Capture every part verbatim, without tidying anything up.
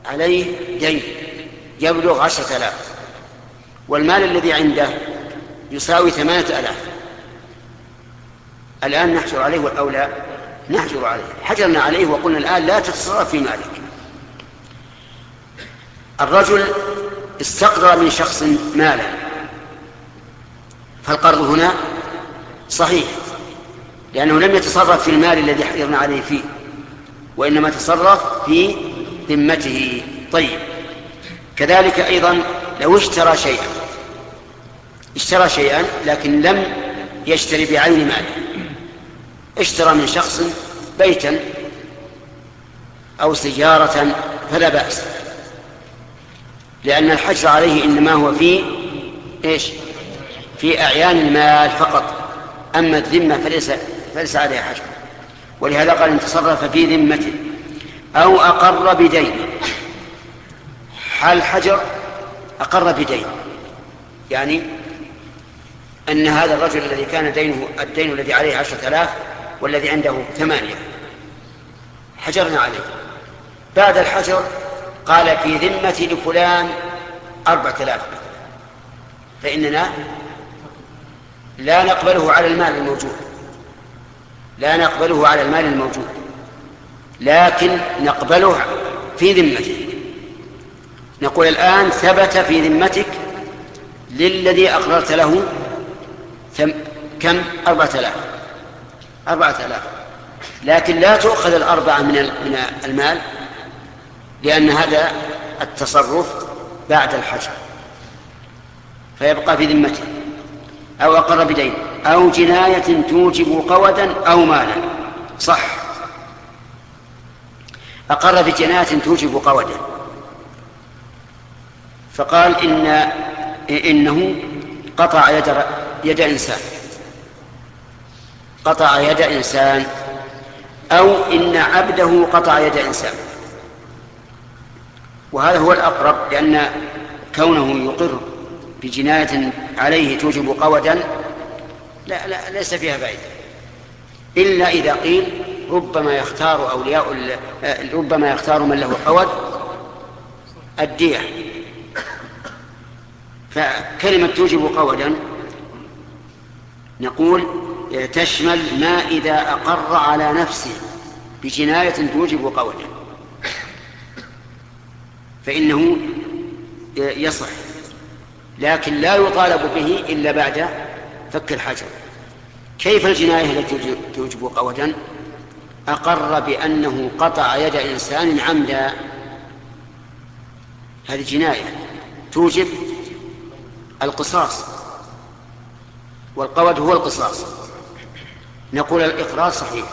عليه دين يبلغ عشرة آلاف، والمال الذي عنده يساوي ثمانية آلاف. الآن نحجر عليه أو لا؟ نحجر عليه. حجرنا عليه وقلنا الآن لا تتصرف في مالك. الرجل استقرض من شخص مالا، فالقرض هنا صحيح، لأنه لم يتصرف في المال الذي حجرنا عليه فيه، وإنما تصرف في ذمته. طيب، كذلك أيضا لو اشترى شيئا اشترى شيئا لكن لم يشتري بعين ماله، اشترى من شخص بيتا أو سيارة فلا بأس، لأن الحجر عليه إنما هو في إيش؟ في أعيان المال فقط، أما الذمة فليس, فليس عليها حجر. ولهذا قال إن تصرف في ذمته أو أقر بدين. حال الحجر أقر بدين، يعني أن هذا الرجل الذي كان دينه الدين الذي عليه عشرة آلاف والذي عنده ثمانية، حجرنا عليه. بعد الحجر قال في ذمة لفلان أربعة آلاف، فإننا لا نقبله على المال الموجود لا نقبله على المال الموجود لكن نقبله في ذمته. نقول الآن ثبت في ذمتك للذي أقررت له ثم كم؟ أربعة آلاف أربعة آلاف، لكن لا تؤخذ الأربعة من من المال، لأن هذا التصرف بعد الحجر، فيبقى في ذمته. أو أقر بدين أو جناية توجب قودا أو مالا. صح، أقر بجناية توجب قودا، فقال إن إنه قطع يد, يد إنسان قطع يد إنسان أو إن عبده قطع يد إنسان. وهذا هو الأقرب، لأن كونه يقر بجناية عليه توجب قودا لا, لا ليس فيها فائدة، إلا إذا قيل ربما يختار أولياء ربما يختار من له قود الدية. فكلمة توجب قودا نقول تشمل ما إذا أقر على نفسه بجناية توجب قودا فإنه يصح، لكن لا يطالب به إلا بعد فك الحجر. كيف الجناية التي توجب قودا؟ أقر بأنه قطع يد إنسان عمدا، هذه جناية توجب القصاص، والقود هو القصاص. نقول الإقرار صحيح،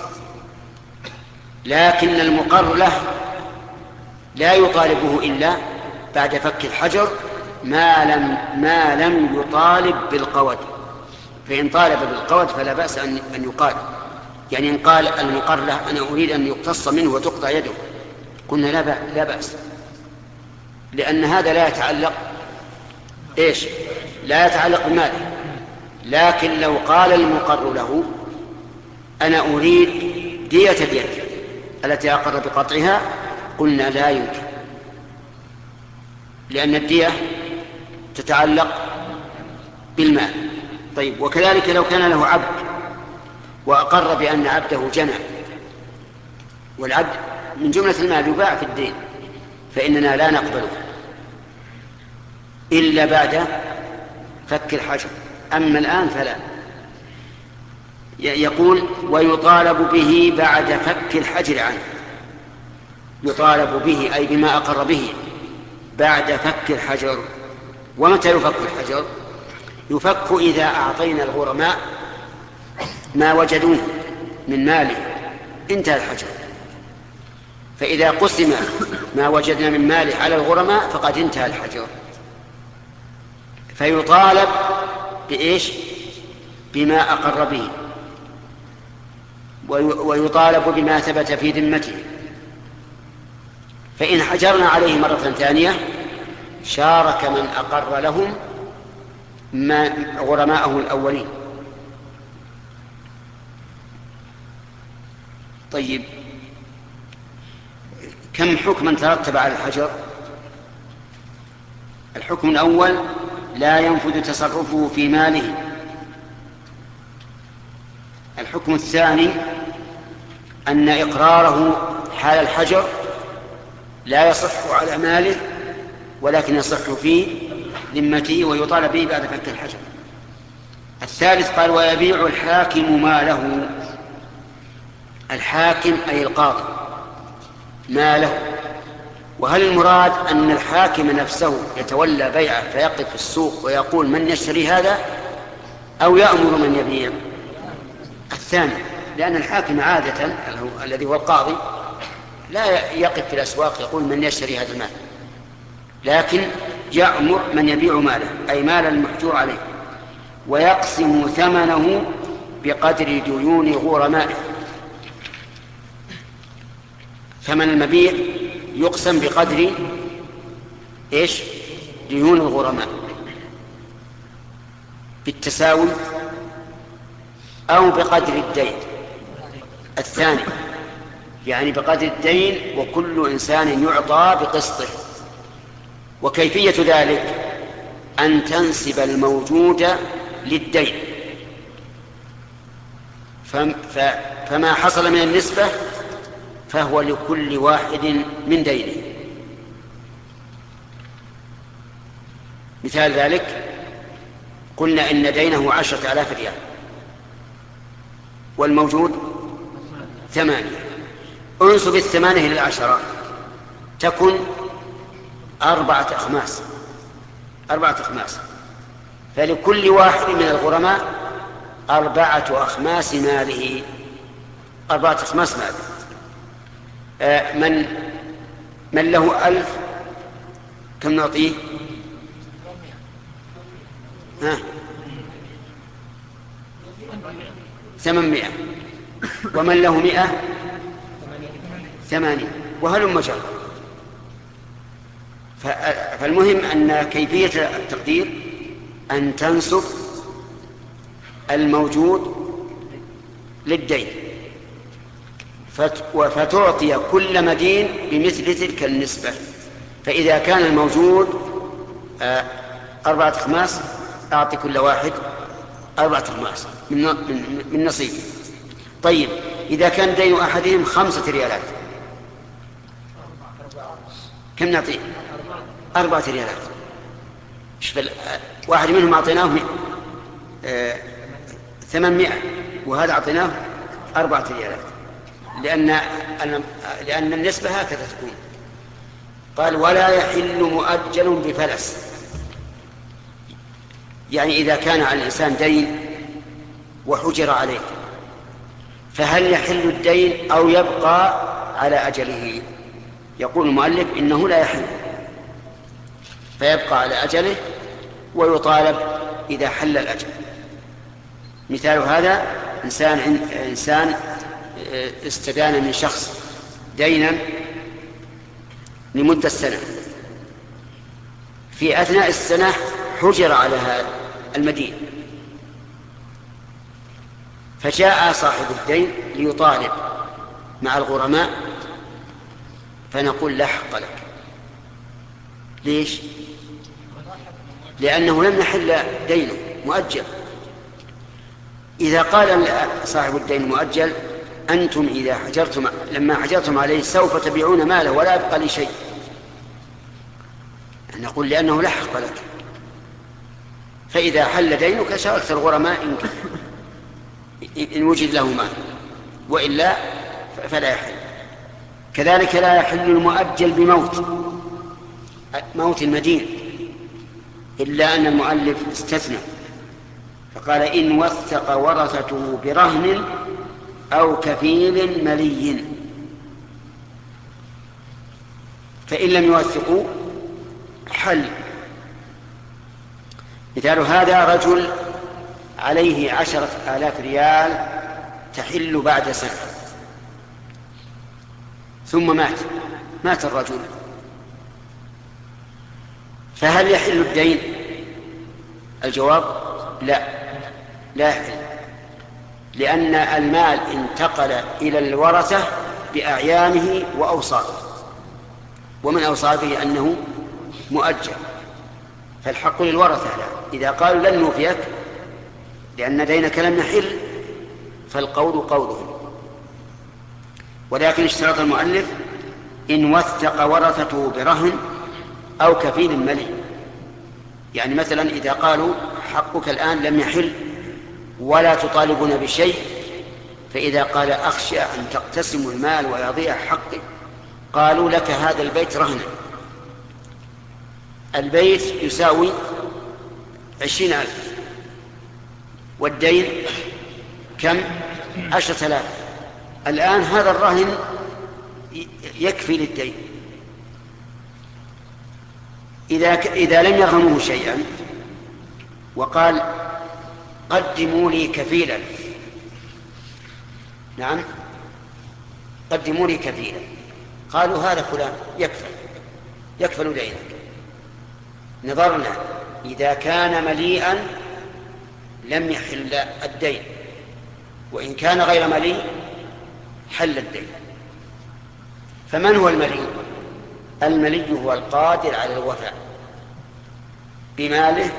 لكن المقر له لا يطالبه إلا بعد فك الحجر ما لم, ما لم يطالب بالقود. فإن طالب بالقود فلا بأس أن يقال، يعني إن قال المقر له أنا أريد أن يقتص منه وتقطع يده، قلنا لا بأس، لأن هذا لا يتعلق إيش؟ لا يتعلق بماله. لكن لو قال المقر له أنا أريد دية اليد التي أقر بقطعها، قلنا لا يمكن، لأن الدية تتعلق بالمال. طيب، وكذلك لو كان له عبد وأقر بأن عبده جنى، والعبد من جملة المال يباع في الدين، فإننا لا نقبله إلا بعد فك الحجر. أما الآن فلا. يقول ويطالب به بعد فك الحجر عنه. يطالب به أي بما أقر به بعد فك الحجر. ومتى يفك الحجر؟ يفك إذا أعطينا الغرماء ما وجدوه من ماله، انتهى الحجر. فإذا قسم ما وجدنا من ماله على الغرماء فقد انتهى الحجر. فيطالب بإيش؟ بما أقر به، ويطالب بما ثبت في ذمته. فإن حجرنا عليه مرة ثانية شارك من أقر لهم ما غرماءه الأولين. طيب، كم حكما ترتب على الحجر؟ الحكم الأول لا ينفذ تصرفه في ماله. الحكم الثاني أن إقراره حال الحجر لا يصح على ماله ولكن يصح في ذمته ويطالب به بعد فك الحجر. الثالث قال ويبيع الحاكم ماله. الحاكم أي القاضي ماله. وهل المراد أن الحاكم نفسه يتولى بيعه فيقف في السوق ويقول من يشتري هذا، أو يأمر من يبيع؟ الثاني، لأن الحاكم عادة الذي هو القاضي لا يقف في الأسواق يقول من يشتري هذا المال، لكن يأمر من يبيع ماله أي مال المحجور عليه، ويقسم ثمنه بقدر ديون غرمائه. ثمن المبيع يقسم بقدر إيش؟ ديون الغرماء بالتساوي أو بقدر الدين. الثاني يعني بقدر الدين، وكل إنسان يعطى بقسطه. وكيفية ذلك أن تنسب الموجود للدين، فما حصل من النسبة فهو لكل واحد من دينه. مثال ذلك قلنا إن دينه عشرة آلاف ريال والموجود ثمانية، انسب الثمانية إلى العشرة تكن أربعة أخماس أربعة أخماس فلكل واحد من الغرماء أربعة أخماس ماله أربعة أخماس ماله. آه من من له ألف كم نعطيه؟ ها ثمانمائة. ومن له مئة ثمانين، وهلم جرا. فالمهم أن كيفية التقدير أن تنسب الموجود للدين فتعطي كل مدين بمثل تلك النسبة. فإذا كان الموجود أربعة خماس أعطي كل واحد أربعة خماس من, من, من نصيبه. طيب إذا كان دين أحدهم خمسة ريالات كم نعطيه؟ أربعة ريالات. واحد منهم أعطيناه ثمانمائة وهذا أعطيناه أربعة ريالات، لأن لأن النسبة هكذا تكون. قال ولا يحل مؤجل بفلس، يعني إذا كان على الإنسان دين وحجر عليه فهل يحل الدين أو يبقى على أجله؟ يقول المؤلف إنه لا يحل، فيبقى على أجله ويطالب إذا حل الأجل. مثال هذا إنسان إنسان استدان من شخص دينا لمدة سنة، في أثناء السنة حجر على هذا المدين، فجاء صاحب الدين ليطالب مع الغرماء، فنقول لا حق لك. ليش؟ لأنه لم يحل دينه مؤجل. إذا قال صاحب الدين مؤجل أنتم إذا حجرتم لما حجرتم عليه سوف تبيعون ماله ولا يبقى لي شيء، نقول لأنه لا حق لك. فإذا حل دينك شاركت الغرماء إن, إن وجد له مال، وإلا فلا يحل. كذلك لا يحل المؤجل بموت موت المدين، إلا أن المؤلف استثنى فقال إن وثق ورثته برهن أو كفيل ملي، فإن لم يوثقوا حل. مثال هذا رجل عليه عشرة آلاف ريال تحل بعد سنة، ثم مات مات الرجل، فهل يحل الدين؟ الجواب لا لا يحل، لأن المال انتقل إلى الورثة بأعيانه وأوصافه، ومن أوصافه أنه مؤجل، فالحق للورثة لا. إذا قالوا لن نوفيك لأن دينك لم يحل فالقول قولهم. ولكن اشترط المؤلف إن وثق ورثته برهن أو كفيل ملي. يعني مثلا إذا قالوا حقك الآن لم يحل ولا تطالبون بشيء، فإذا قال أخشى أن تقتسموا المال ويضيع حقي، قالوا لك هذا البيت رهنا، البيت يساوي عشرين ألف والدين كم؟ عشرة آلاف. الآن هذا الرهن يكفي للدين. إذا, ك... إذا لم يرهنوه شيئا وقال قدموا لي كفيلا، نعم قدموا لي كفيلا، قالوا هذا فلان يكفل يكفل دينك. نظرنا إذا كان مليئا لم يحل الدين، وإن كان غير مليء حل الدين. فمن هو المليء؟ الملي هو القادر على الوفاء بماله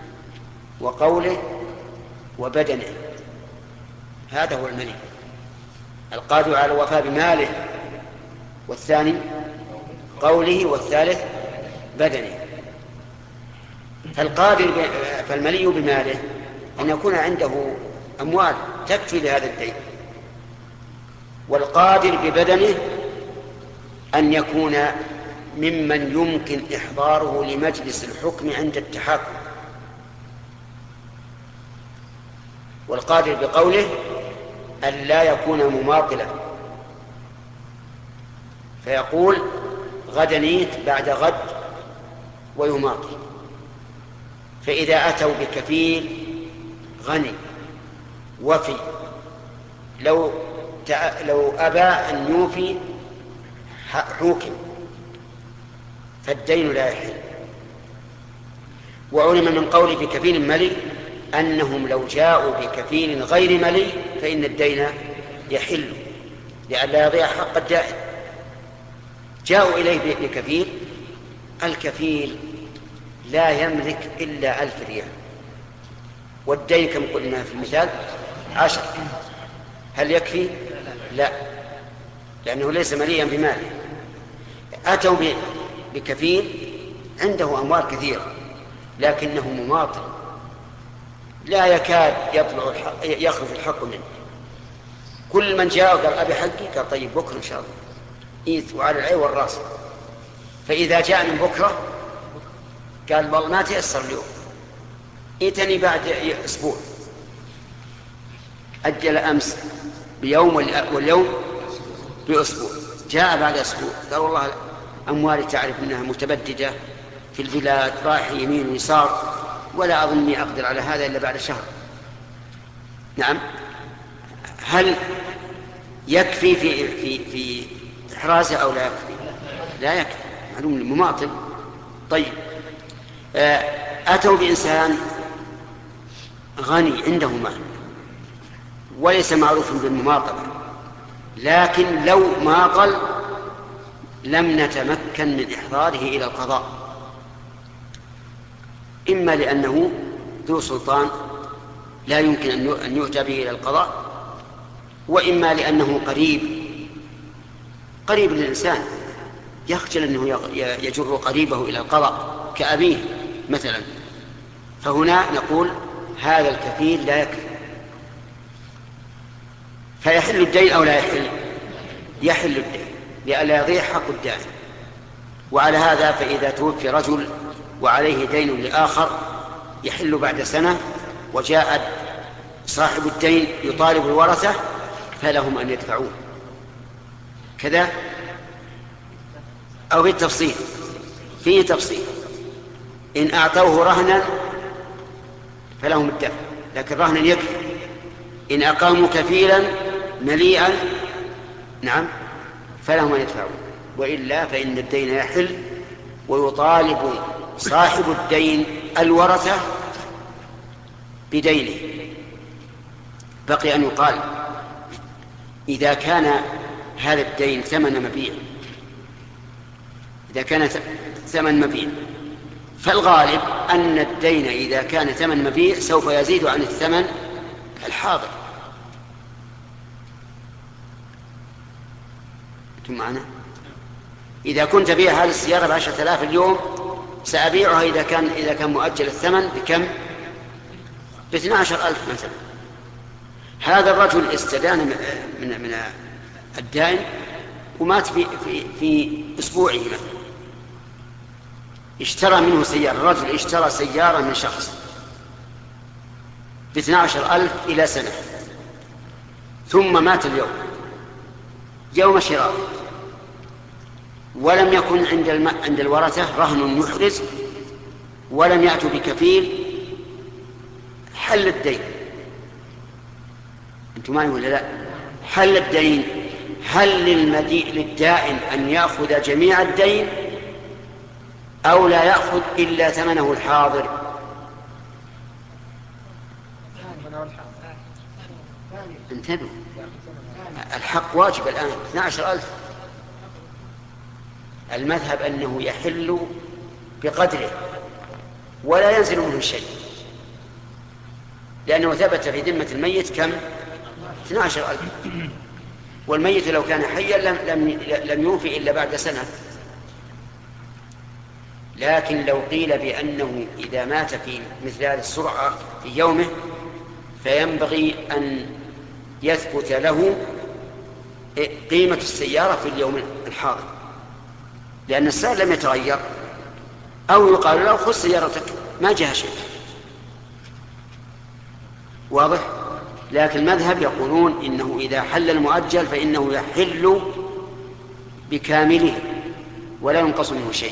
وقوله وبدنه، هذا هو الملي القادر على الوفاء بماله، والثاني قوله، والثالث بدنه. فالقادر ب... فالملي بماله أن يكون عنده أموال تكفي لهذا الدين، والقادر ببدنه أن يكون ممن يمكن إحضاره لمجلس الحكم عند التحاكم، والقادر بقوله أن لا يكون مماطلا، فيقول غدا نيت بعد غد ويماطل. فإذا أتوا بكفيل غني وفي لو لو أبى أن يوفي حوكم فالدين لا يحل. وعلم من قول بكفيل ملي أنهم لو جاءوا بكفيل غير ملي فإن الدين يحل لئلا يضيع حق الدائن. جاءوا إليه بكفيل، الكفيل لا يملك إلا ألف ريال والدين كم قلنا في المثال عشر، هل يكفي؟ لا، لأنه ليس مليا بماله. أتوا بكفيل عنده أموال كثيرة لكنه مماطل لا يكاد يطلع الحق يخرج الحق منه. كل من جاء قال أبي حقي، قال طيب بكرة إن شاء الله إيث وعلى العين والراس. فإذا جاء من بكرة قال والله ما تيسر اليوم، إيتني بعد أسبوع. أجل أمس بيوم واليوم بأسبوع، جاء بعد أسبوع قال والله أموالي تعرف أنها متبددة في البلاد رايح يمين ويسار ولا أظني أقدر على هذا إلا بعد شهر. نعم، هل يكفي في في في إحرازه أو لا يكفي؟ لا يكفي، معلوم المماطل. طيب، أتوا بإنسان غني عنده مال وليس معروف بالمماطلة، لكن لو ماطل لم نتمكن من إحضاره إلى القضاء، إما لأنه ذو سلطان لا يمكن أن يؤتى به إلى القضاء، وإما لأنه قريب قريب للإنسان يخجل أنه يجر قريبه إلى القضاء كأبيه مثلا. فهنا نقول هذا الكفيل لا يكفي، فيحل الدين أو لا يحل؟ يحل الدين لئلا يضيع حق الدائن. وعلى هذا فإذا توفي رجل وعليه دين لآخر يحل بعد سنة وجاء صاحب الدين يطالب الورثة فلهم أن يدفعوه كذا أو بالتفصيل. فيه تفصيل، إن أعطوه رهنا فلهم الدفع، لكن رهنا يكفي. إن أقاموا كفيلا مليئا نعم فلهم أن يدفعوا، وإلا فإن الدين يحل ويطالب صاحب الدين الورثة بدينه. بقي أن يقال إذا كان هذا الدين ثمن مبيع إذا كان ثمن مبيع. فالغالب أن الدين إذا كان ثمن مبيع سوف يزيد عن الثمن الحاضر. أنتم معنا؟ إذا كنت بيع هذه السيارة بعشرة آلاف اليوم سأبيعها إذا كان إذا كان مؤجل الثمن بكم؟ باثنى عشر ألف مثلا. هذا الرجل استدان من من الدائن ومات في في, في أسبوعه مثلا. اشترى منه سيارة، الرجل اشترى سيارة من شخص باثنى عشر ألف إلى سنة، ثم مات اليوم يوم شراء، ولم يكن عند الم... عند الورثة رهن محرز، ولم يأتوا بكفيل حل الدين. أنتم معي ولا لا؟ حل الدين. هل للمدي... للدائن أن يأخذ جميع الدين أو لا يأخذ إلا ثمنه الحاضر؟ انتبهوا، الحق واجب الآن اثنى عشر ألف. المذهب أنه يحل بقدره ولا ينزل منه شيء، لأنه ثبت في ذمة الميت كم؟ اثنى عشر ألف. والميت لو كان حيا لم, لم, لم يوفي إلا بعد سنة. لكن لو قيل بأنه إذا مات في مثل هذه السرعة في يومه فينبغي أن يثبت له قيمة السيارة في اليوم الحاضر، لأن السعر لم يتغير، أو يقال له خذ سيارتك ما جاء شيء. واضح؟ لكن المذهب يقولون إنه إذا حل المؤجل فإنه يحل بكامله ولا ينقص منه شيء.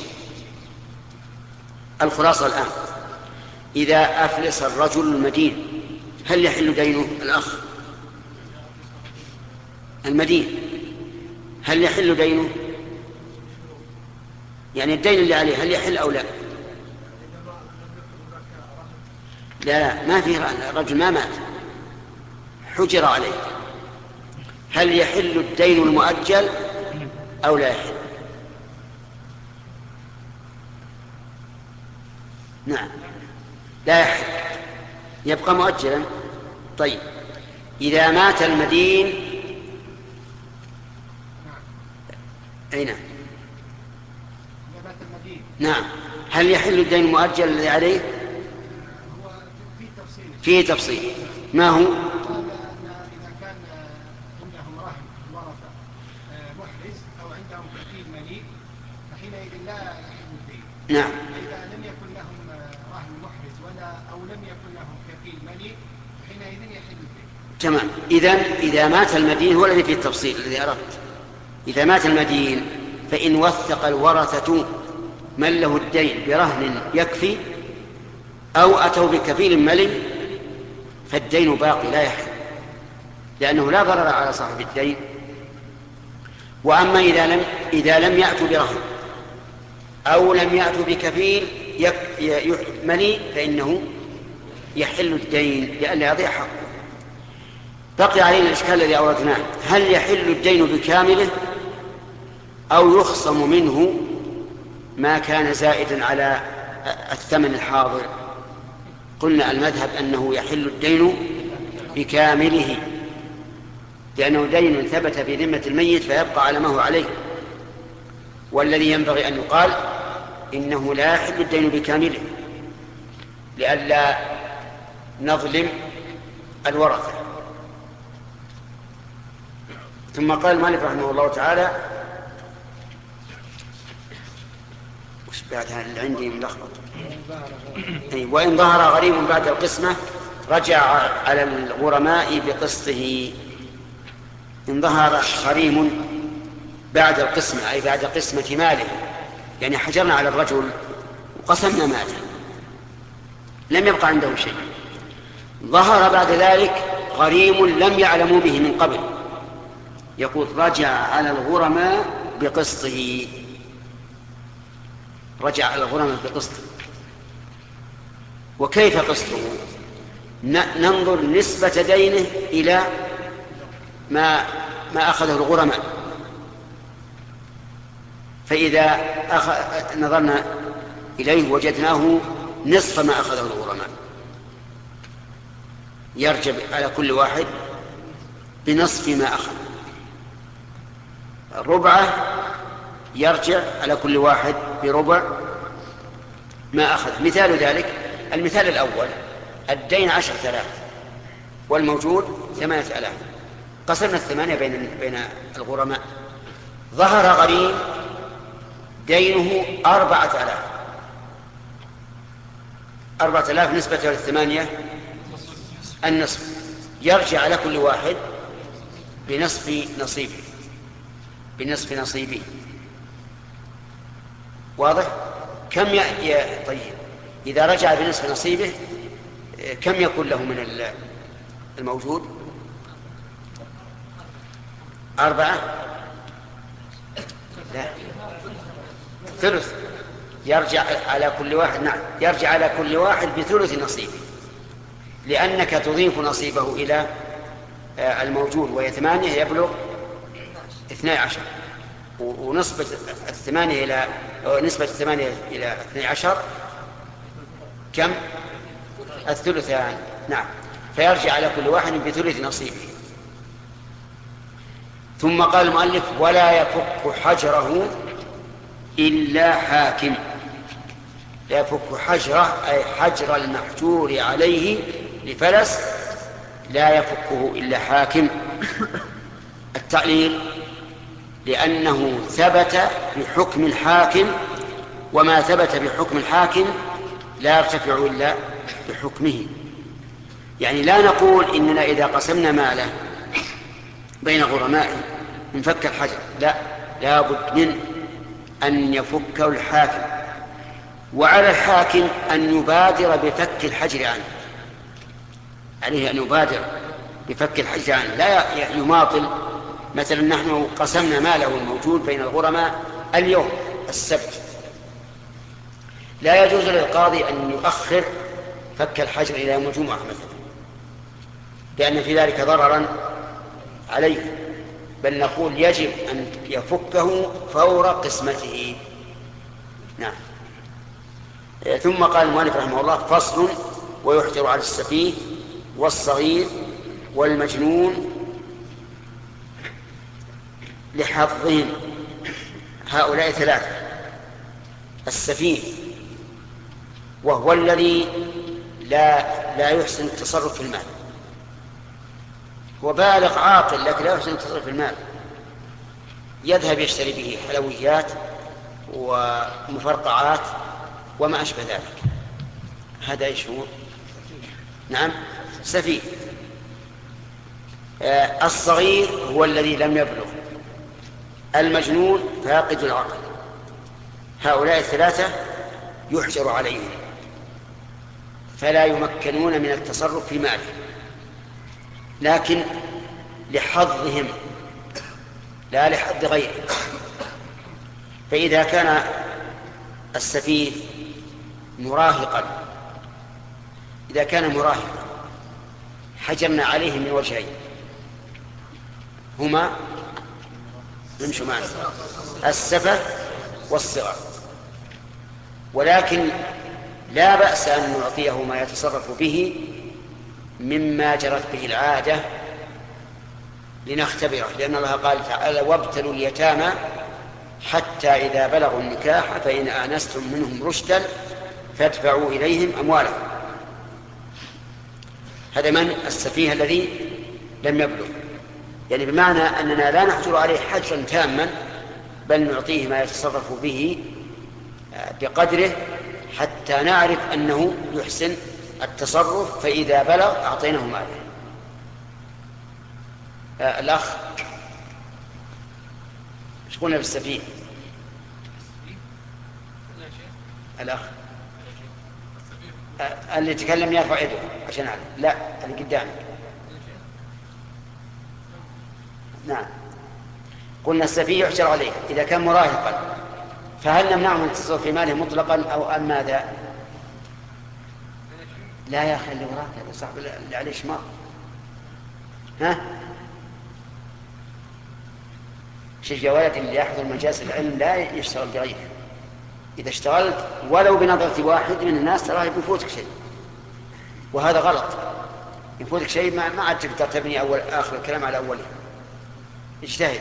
الخلاصة الآن، إذا أفلس الرجل المدين هل يحل دينه؟ الأخ المدين هل يحل دينه؟ يعني الدين اللي عليه هل يحل أو لا؟ لا لا، ما في، الرجل ما مات، حجر عليه. هل يحل الدين المؤجل أو لا يحل؟ نعم لا يحل، يبقى مؤجلا. طيب إذا مات المدين أي نعم نعم هل يحل الدين المؤجل الذي عليه؟ فيه تفصيل. ما هو؟ إذا كان عندهم رهن ورثة محرز أو عندهم كفيل مليء فحينئذ لا يحل الدين. نعم. إذا لم يكن لهم رهن محرز ولا أو لم يكن لهم كفيل مليء حينئذ يحل الدين. تمام. إذن إذا مات المدين هو الذي فيه التفصيل الذي أردت. إذا مات المدين فإن وثق الورثة من له الدين برهن يكفي أو أتوا بكفيل ملي فالدين باقي لا يحل، لأنه لا ضرر على صاحب الدين. وأما إذا لم إذا لم يأتوا برهن أو لم يأتوا بكفيل ملي فإنه يحل الدين لئلا يضيع حقه. بقي علينا الإشكال الذي أوردناه، هل يحل الدين بكامله أو يخصم منه ما كان زائدا على الثمن الحاضر؟ قلنا المذهب أنه يحل الدين بكامله، لأنه دين ثبت في ذمة الميت فيبقى على ما هو عليه. والذي ينبغي أن يقال إنه لا يحل الدين بكامله لئلا نظلم الورثة. ثم قال المؤلف رحمه الله تعالى وش بعد هذا اللي عندي ملخبط؟ وإن ظهر غريب بعد القسمة رجع على الغرماء بقسطه. إن ظهر غريم بعد القسمة أي بعد قسمة ماله، يعني حجرنا على الرجل وقسمنا ماله لم يبقى عنده شيء، ظهر بعد ذلك غريم لم يعلموا به من قبل، يقول رجع على الغرماء بقسطه. رجع على الغرماء بقسطه. وكيف قسطه؟ ننظر نسبة دينه إلى ما ما أخذه الغرماء. فإذا أخ... نظرنا إليه وجدناه نصف ما أخذه الغرماء، يرجع على كل واحد بنصف ما أخذ. ربعه يرجع على كل واحد بربع ما أخذ. مثال ذلك المثال الأول: الدين عشرة آلاف والموجود ثمانية آلاف، قسمنا الثمانية بين بين الغرماء، ظهر غريم دينه أربعة آلاف، أربعة آلاف نسبة للثمانية النصف، يرجع على كل واحد بنصف نصيبه بنصف نصيبه. واضح؟ كم ي... ي... طيب إذا رجع بنصف نصيبه كم يكون له من الموجود؟ أربعة؟ لا، ثلث. يرجع على كل واحد، نعم، يرجع على كل واحد بثلث نصيبه، لأنك تضيف نصيبه إلى الموجود وهي ثمانية يبلغ اثني عشر، ونسبة الثمانية إلى نسبة الثمانية إلى اثني عشر كم؟ الثلثان، نعم، فيرجع على كل واحد بثلث نصيبه. ثم قال المؤلف: ولا يفك حجره إلا حاكم. لا يفك حجره أي حجر المحجور عليه لفلس لا يفكه إلا حاكم. التعليل: لأنه ثبت بحكم الحاكم، وما ثبت بحكم الحاكم لا يرتفع إلا بحكمه. يعني لا نقول إننا إذا قسمنا ماله بين غرمائه نفك الحجر، لا، لا بد من أن يفكه الحاكم، وعلى الحاكم أن يبادر بفك الحجر عنه، عليه أن يبادر بفك الحجر عنه، لا يماطل. مثلا نحن قسمنا ماله الموجود بين الغرماء اليوم السبت، لا يجوز للقاضي أن يؤخر فك الحجر إلى يوم الجمعة مثلا، لأن في ذلك ضررا عليه، بل نقول يجب أن يفكه فور قسمته. نعم. ثم قال المؤلف رحمه الله: فصل: ويحجر على السفيه والصغير والمجنون لحظهم. هؤلاء ثلاثة: السفيه وهو الذي لا لا يحسن التصرف في المال، هو بالغ عاقل لكن لا يحسن التصرف في المال، يذهب يشتري به حلويات ومفرقعات وما أشبه ذلك، هذا ايش هو؟ نعم، سفيه. آه الصغير هو الذي لم يبلغ، المجنون فاقد العقل. هؤلاء الثلاثة يحجر عليهم فلا يمكنون من التصرف في ماله، لكن لحظهم لا لحظ غيره. فإذا كان السفيه مراهقا إذا كان مراهقا حجرنا عليه من وجهين، هما نمشوا معنا: السفه والصغر، ولكن لا بأس أن نعطيه ما يتصرف به مما جرت به العادة لنختبره، لأن الله قال تعالى: وابتلوا اليتامى حتى إذا بلغوا النكاح فإن آنستم منهم رشدا فادفعوا إليهم أموالهم. هذا من السفيه الذي لم يبلغ، يعني بمعنى أننا لا نحجر عليه حجرا تاما، بل نعطيه ما يتصرف به بقدره حتى نعرف أنه يحسن التصرف، فإذا بلغ أعطيناه ماله. آه الأخ ايش قلنا بالسفيه؟ الأخ آه اللي يتكلم يرفع يده عشان أعلم. لا، اللي قدامك. نعم، قلنا السفيه يحجر عليه إذا كان مراهقا، فهل نمنعه من التصرف في ماله مطلقا أو أم ماذا؟ لا يا أخي، اللي وراك هذا صاحب اللي عليه شماغ. ها؟ شوف يا ولد اللي يحضر مجالس العلم لا يشتغل بغيره. إذا اشتغلت ولو بنظرة واحد من الناس تراه يفوتك شيء، وهذا غلط. يفوتك شيء ما ما عاد تقدر تبني أول آخر الكلام على أوله. اجتهد.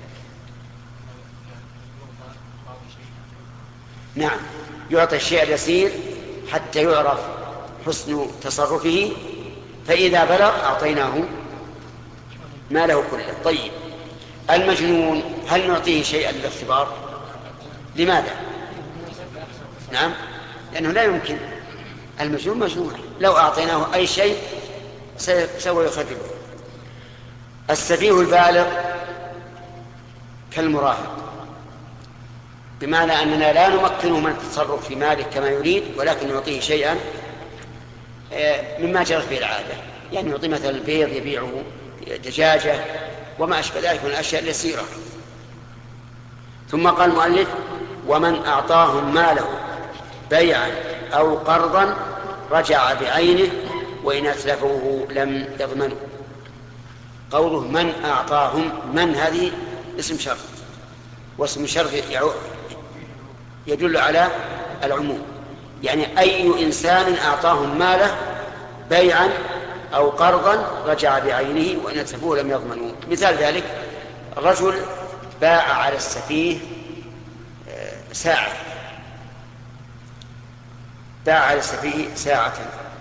نعم، يعطي الشيء اليسير حتى يعرف حسن تصرفه، فإذا بلغ أعطيناه ما له كله. طيب، المجنون هل نعطيه شيئا للاختبار؟ لماذا؟ نعم، لأنه لا يمكن. المجنون مجنون، لو أعطيناه أي شيء سوى يخربه. السفيه البالغ كالمراهق، بمعنى أننا لا نمكنه من التصرف في ماله كما يريد، ولكن نعطيه شيئا مما جرت به العادة، يعني يعطي مثلا البيض يبيعه، دجاجة وما أشبه ذلك من الأشياء اليسيرة. ثم قال المؤلف: ومن أعطاهم ماله بيعا أو قرضا رجع بعينه وإن أتلفوه لم يضمنوا. قوله من أعطاهم، من هذه اسم شرط، واسم شرط يدل على العموم، يعني أي إنسان أعطاهم ماله بيعا أو قرضا رجع بعينه وإن أتلفوه لم يضمنوا. مثال ذلك: الرجل باع على السفيه ساعة، باع على السفيه ساعة،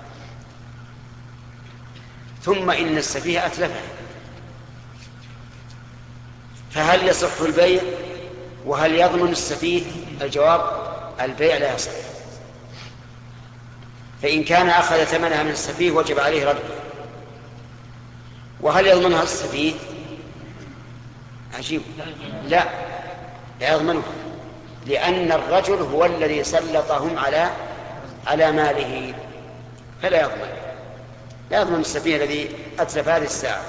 ثم إن السفيه أتلفه، فهل يصح البيع وهل يضمن السفيه؟ الجواب: البيع لا يصح. فإن كان أخذ ثمنها من السفيه وجب عليه رده. وهل يضمنها السفيه؟ عجيب، لا، لا يضمنها، لأن الرجل هو الذي سلطهم على على ماله، فلا يضمن، لا يضمن السفيه الذي أتلف هذه الساعة.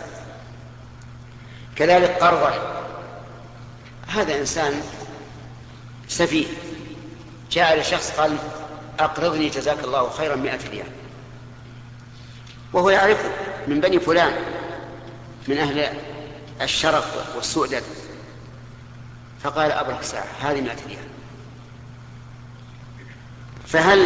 كذلك قرضا، هذا إنسان سفيه جاء لشخص قال: أقرضني جزاك الله خيرا مئة ريال، وهو يعرفه من بني فلان، من أهل الشرف والسؤدد، فقال: أبرك ساعة، هذه مئة ريال. فهل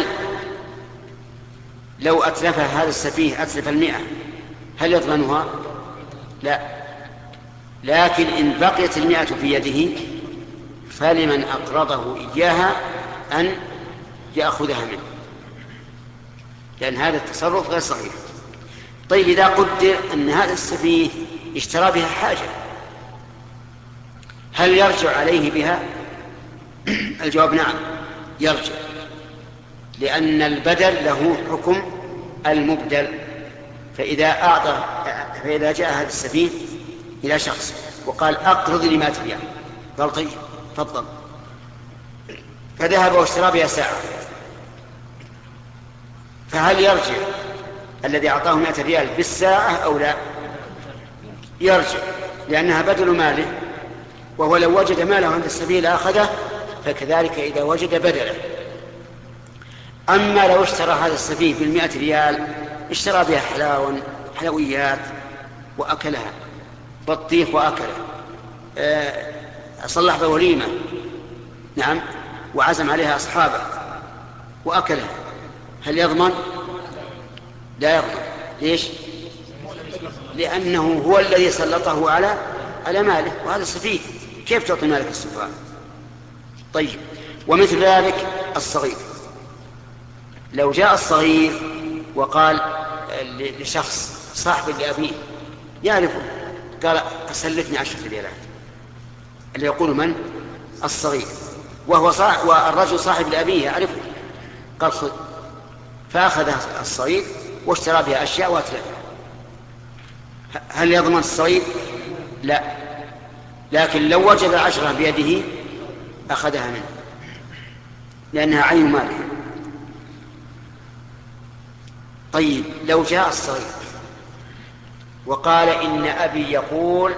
لو أتلف هذا السفيه أتلف المئة هل يضمنها؟ لا، لكن إن بقيت المئة في يده فلمن أقرضه إياها أن يأخذها منه، لأن هذا التصرف غير صحيح. طيب، إذا قدر أن هذا السفيه اشترى بها حاجة، هل يرجع عليه بها؟ الجواب: نعم، يرجع، لأن البدل له حكم المبدل. فإذا أعطى فإذا جاء هذا السفيه إلى شخص وقال: أقرضني مئة ريال، قال: طيب تفضل، فذهب واشترى بها ساعة، فهل يرجع الذي أعطاه مئة ريال بالساعة أو لا؟ يرجع، لأنها بدل ماله، وهو لو وجد ماله عند السفيه لأخذه، فكذلك إذا وجد بدله. أما لو اشترى هذا السفيه بالمئة ريال، اشترى بها حلاوة، حلويات وأكلها، بطيخ وأكله، أه صلح بوليمة، نعم، وعزم عليها أصحابه وأكلها، هل يضمن؟ لا يضمن. ليش؟ لأنه هو الذي سلطه على على ماله، وهذا السفيه، كيف تعطي مالك السفهاء؟ طيب، ومثل ذلك الصغير، لو جاء الصغير وقال لشخص صاحب لأبيه يعرفه، قال: أسلفني عشرة ريالات، اللي يقول من؟ الصغير، وهو صاحب، والرجل صاحب لأبيه يعرفه، قال: خذ، فأخذ الصغير واشترى بها أشياء وأتلفها. هل يضمن الصغير؟ لا، لكن لو وجد العشرة بيده أخذها منه، لأنها عين ماله. طيب، لو جاء الصغير وقال: إن أبي يقول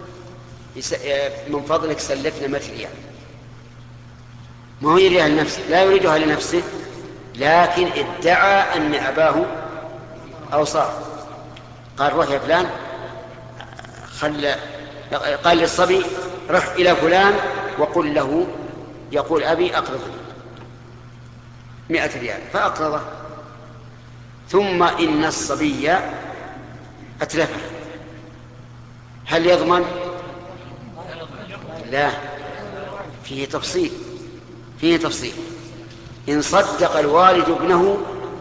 من فضلك سلفنا مئة ريال، ما هو يريدها لنفسه، لا يريدها لنفسه، لكن ادعى أن أباه أوصاه، قال: روح يا فلان، خل... قال للصبي: رح إلى فلان وقل له، يقول أبي أقرضني مئة ريال فأقرضه، ثم إن الصبي أتلفه، هل يضمن؟ لا، فيه تفصيل فيه تفصيل إن صدق الوالد ابنه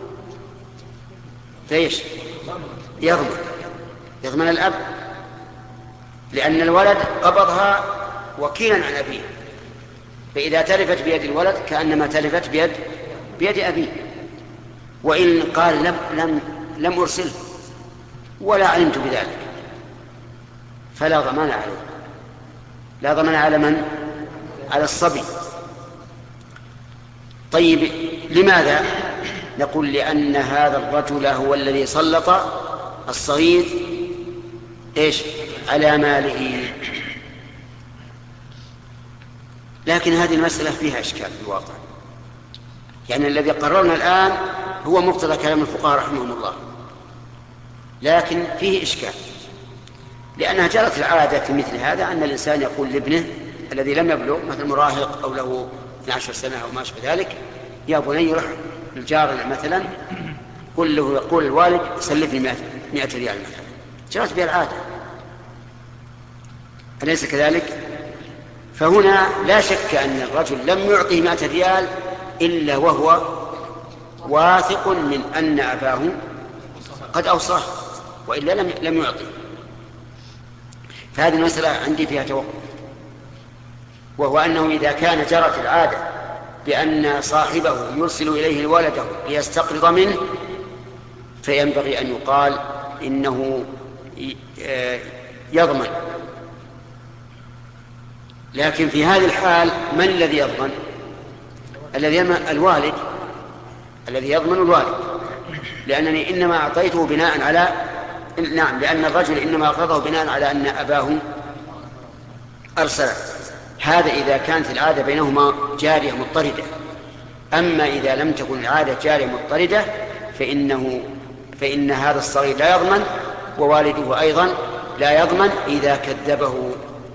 فإيش؟ يضمن يضمن الأب، لأن الولد قبضها وكيلا عن أبيه، فإذا تلفت بيد الولد كأنما تلفت بيد بيد أبيه. وإن قال لم, لم, لم أرسله ولا علمت بذلك فلا ضمان عليه، لا ضمان على من؟ على الصبي. طيب لماذا؟ نقول لأن هذا الرجل هو الذي سلط الصغير إيش؟ على ماله. لكن هذه المسألة فيها إشكال في الواقع، يعني الذي قررنا الآن هو مقتضى كلام الفقهاء رحمهم الله، لكن فيه إشكال، لأنها جرت العادة في مثل هذا أن الإنسان يقول لابنه الذي لم يبلغ، مثل مراهق أو له اثنتي عشرة سنة أو ما شابه ذلك، يا بني روح للجار مثلا قل له، يقول الوالد سلفني مئة ريال مثلا، جرت بها العادة، أليس كذلك؟ فهنا لا شك أن الرجل لم يعطه مئة ريال إلا وهو واثق من أن أباه قد أوصاه، وإلا لم لم يعطي. فهذه المسألة عندي فيها توقف، وهو أنه إذا كان جرت العادة بأن صاحبه يرسل إليه ولده ليستقرض منه فينبغي أن يقال إنه يضمن. لكن في هذه الحال من الذي يضمن؟ الذي يضمن الوالد، الذي يضمن الوالد، لأنني إنما أعطيته بناء على نعم لأن الرجل إنما أقرضه بناء على أن أباه أرسله. هذا إذا كانت العادة بينهما جارية مضطردة. أما إذا لم تكن العادة جارية مضطردة فإنه فإن هذا الصغير لا يضمن، ووالده أيضا لا يضمن إذا كذبه.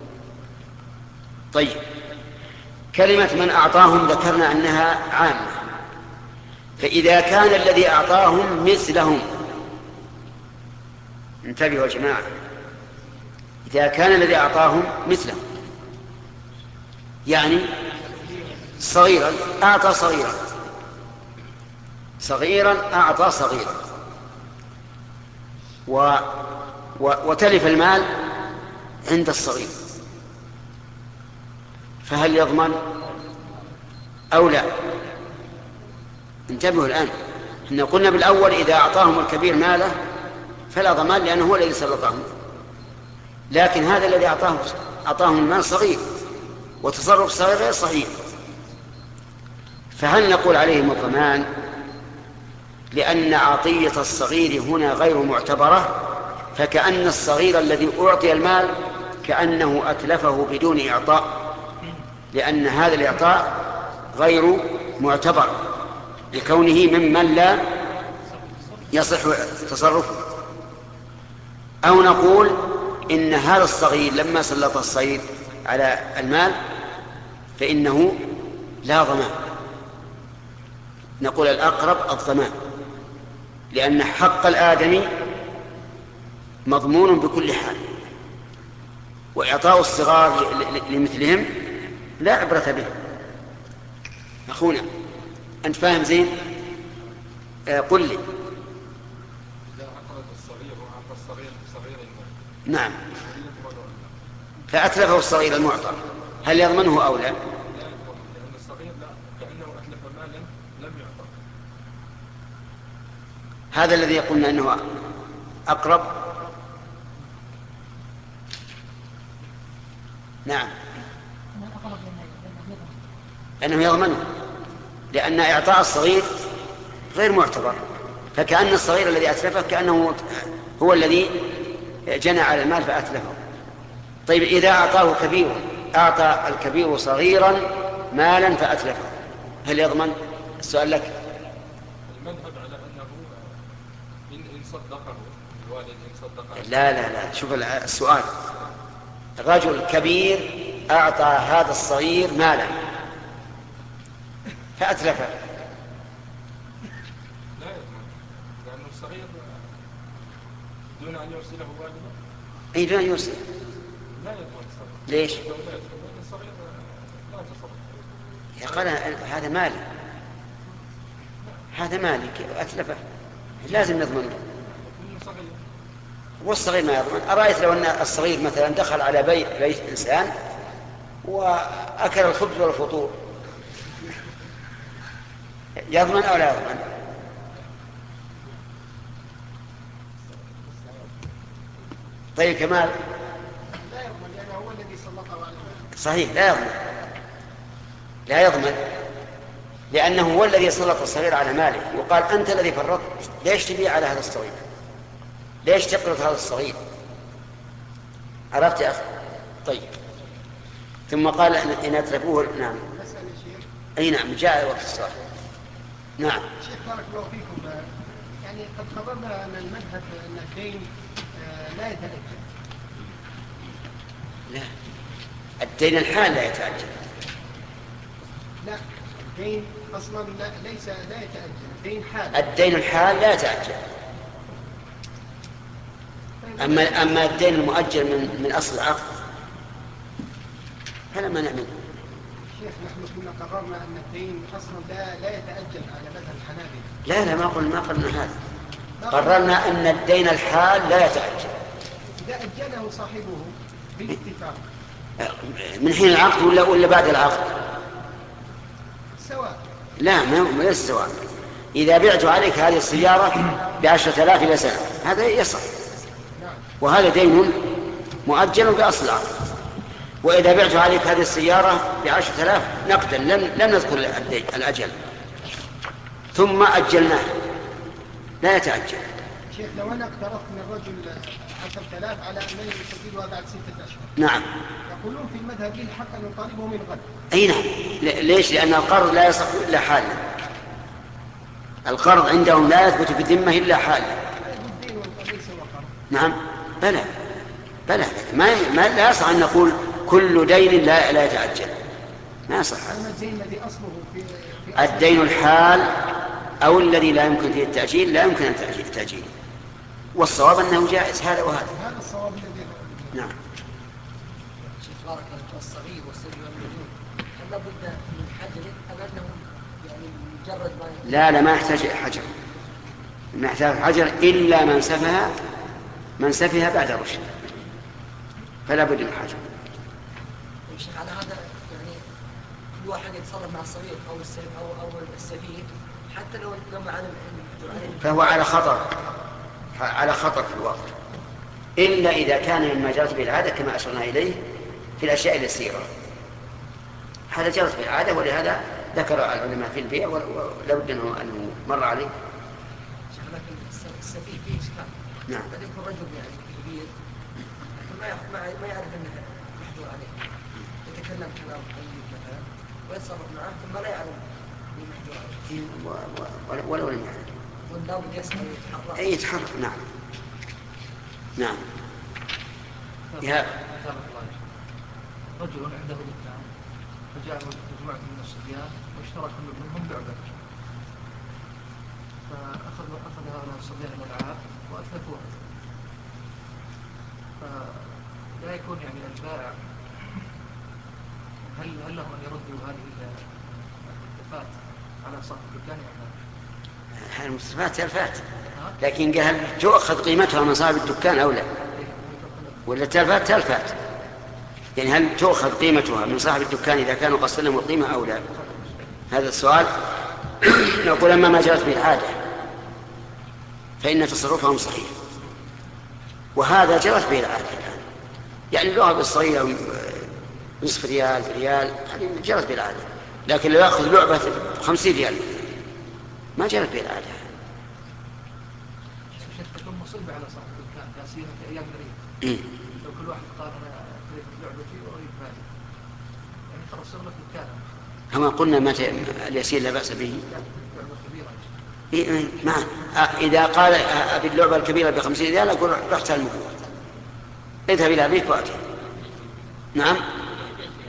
طيب، كلمة من أعطاهم ذكرنا أنها عامة، فإذا كان الذي أعطاهم مثلهم، انتبهوا يا جماعة، إذا كان الذي أعطاهم مثلهم يعني صغيرا أعطى صغيرا، صغيرا أعطى صغيرا، و... و... وتلف المال عند الصغير، فهل يضمن أو لا؟ انتبهوا الآن، إحنا قلنا بالأول إذا أعطاهم الكبير ماله فلا ضمان لأنه هو الذي سلطهم، لكن هذا الذي أعطاهم أعطاهم المال صغير، وتصرف الصغير غير صحيح، فهل نقول عليهم الضمان؟ لأن عطية الصغير هنا غير معتبرة، فكأن الصغير الذي أعطي المال كأنه أتلفه بدون إعطاء، لأن هذا الإعطاء غير معتبر لكونه ممن لا يصح تصرفه. أو نقول إن هذا الصغير لما سلط الصغير على المال فإنه لا ضمان، نقول الأقرب الضمان، لأن حق الآدمي مضمون بكل حال، وإعطاء الصغار لمثلهم لا عبرة به. أخونا أنت فاهم زين؟ آه قل لي. إذا أقرض الصغير وأعطى الصغير بصغير نعم، فأتلفه الصغير المعطى، هل يضمنه أو لا؟ لا يضمن، لأن الصغير لا كأنه أتلف مالا لم يعطى. هذا الذي قلنا أنه أقرب. نعم، لأنه يضمنه، لأن إعطاء الصغير غير معتبر، فكأن الصغير الذي أتلفه كأنه هو الذي جنى على المال فأتلفه. طيب، إذا أعطاه كبير، أعطى الكبير صغيرا مالا فأتلفه، هل يضمن؟ السؤال لك. المذهب على أنه إن إن صدقه الوالد إن صدقه. لا لا لا، شوف السؤال، رجل كبير أعطى هذا الصغير مالا فأتلفه. لا يضمن، لأنه الصغير دون أن يرسله والده. أي دون أن يرسل. لا يضمن الصغير. ليش؟ الصغير لا تصرف. يا قال هذا مالي، هذا مالي أتلفه لازم يضمنه. والصغير ما يضمن. أرأيت لو أن الصغير مثلا دخل على بيت, بيت إنسان وأكل الخبز والفطور، يضمن أو لا يضمن؟ طيب كمال. لا يضمن لأنه هو الذي سلطه عليه. صحيح لا يضمن، لا يضمن لأنه هو الذي سلط الصغير على ماله، وقال أنت الذي فرطت، ليش تبيع على هذا الصغير؟ ليش تقرض هذا الصغير؟ عرفت يا أخي؟ طيب. ثم قال إن أتلفوه. نعم. أي نعم، جاء وقت الصلاة. نعم. شيخ بارك الله فيكم، يعني قد خبرنا أن المذهب أن الدين لا يتأجل. لا، الدين الحال لا يتأجل. لا، الدين أصلا لا ليس لا يتأجل، الدين حال. الدين الحال لا يتأجل. أما أما الدين المؤجل من من أصل العقد فلا مانع منه. شيخ نحن كنا قررنا أن الدين أصلا لا لا يتأجل على مذهب الحنابلة. لا لا ما قلنا ما قلنا هذا. قررنا أن الدين الحال لا يتأجل. إذا أجله صاحبه بالاتفاق. من حين العقد ولا ولا بعد العقد؟ سواء. لا ما ليس سواء. إذا بعت عليك هذه السيارة بعشرة آلاف إلى سنة هذا يصح، وهذا دين مؤجل بأصل العقد. وإذا بعت عليك هذه السيارة بعشرة آلاف نقدا لم لم نذكر الأجل ثم أجلناه لا يتأجل. شيخ لو أنا اقترضت من الرجل عشرة آلاف على أنني أسددها بعد ستة أشهر. نعم. يقولون في المذهب لي الحق أن نطالبه من غد. أي نعم. ليش؟ لأن القرض لا يصح إلا حالا. القرض عندهم لا يثبت في الذمة إلا حالا. نعم. بلى بلى ما ما لا يصح أن نقول كل دين لا لا يتأجل، ما يصح. الدين الحال أو الذي لا يمكن فيه التأجيل لا يمكن أن التأجيل، والصواب أنه جائز هذا وهذا. هذا الصواب الذي. نعم. شيخ بارك الله الصغير والصغير والمجنون هل لابد من حجر أم أنه يعني مجرد ما لا لا ما يحتاج حجر، ما يحتاج حجر إلا من سفها من سفها بعد الرشد فلا بد من حجر. شيخ على هذا يعني كل واحد يتصرف مع الصغير أو السفيه أو أو السفيه حتى لو لما علم فهو على خطر على خطر في الواقع، إلا إذا كان مما جرت به العادة كما أشرنا إليه في الأشياء اليسيرة. هذا جرت به العادة، ولهذا ذكر العلماء في البيع ولا بد أنه مر عليه. السفيه فيه إشكال. نعم. قد يكون رجل يعني كبير ما ما يعرف أنه محجور عليه، يتكلم كلام طيب مثلا ويتصرف معه ثم لا يعلم أنه محجور عليه. ولو لم يعلم. والله بده يسأل ويتحرك. أي يتحرك. نعم. نعم. يا رجل عنده دكان فجاء مجموعة من الصبيان واشترى كل منهم لعبة، فأخذ أخذ هؤلاء الصبيان الألعاب وأتلفوها، فلا يكون يعني البائع هل هل لهم أن يردوا هذه التلفات على صاحب الدكان أم لا؟ هذه المستلفات تلفات، لكن هل تؤخذ قيمتها من صاحب الدكان أو لا؟ ولا التلفات تلفات؟ يعني هل تؤخذ قيمتها من صاحب الدكان إذا كانوا قد سلموا القيمة أو لا؟ هذا السؤال. نقول أما ما جرت به العادة فإن تصرفهم صحيح، وهذا جرت به العادة الآن، يعني اللعبة الصغيرة نصف ريال ريال هذه جرت به العادة، لكن لو يأخذ لعبة خمسين ريال ما جرت به العادة. تكون مصيبة على صاحب الدكان كاسية في أيام قريبة. لو كل واحد قال أنا أريد لعبتي وأريد مالي، يعني خلاص شغلك دكان. كما قلنا ما اليسير لا بأس به. إيه ما إذا قال أبي اللعبة الكبيرة بخمسين ريال أقول رحت المبوع، اذهب إلى أبيك وأتي. نعم.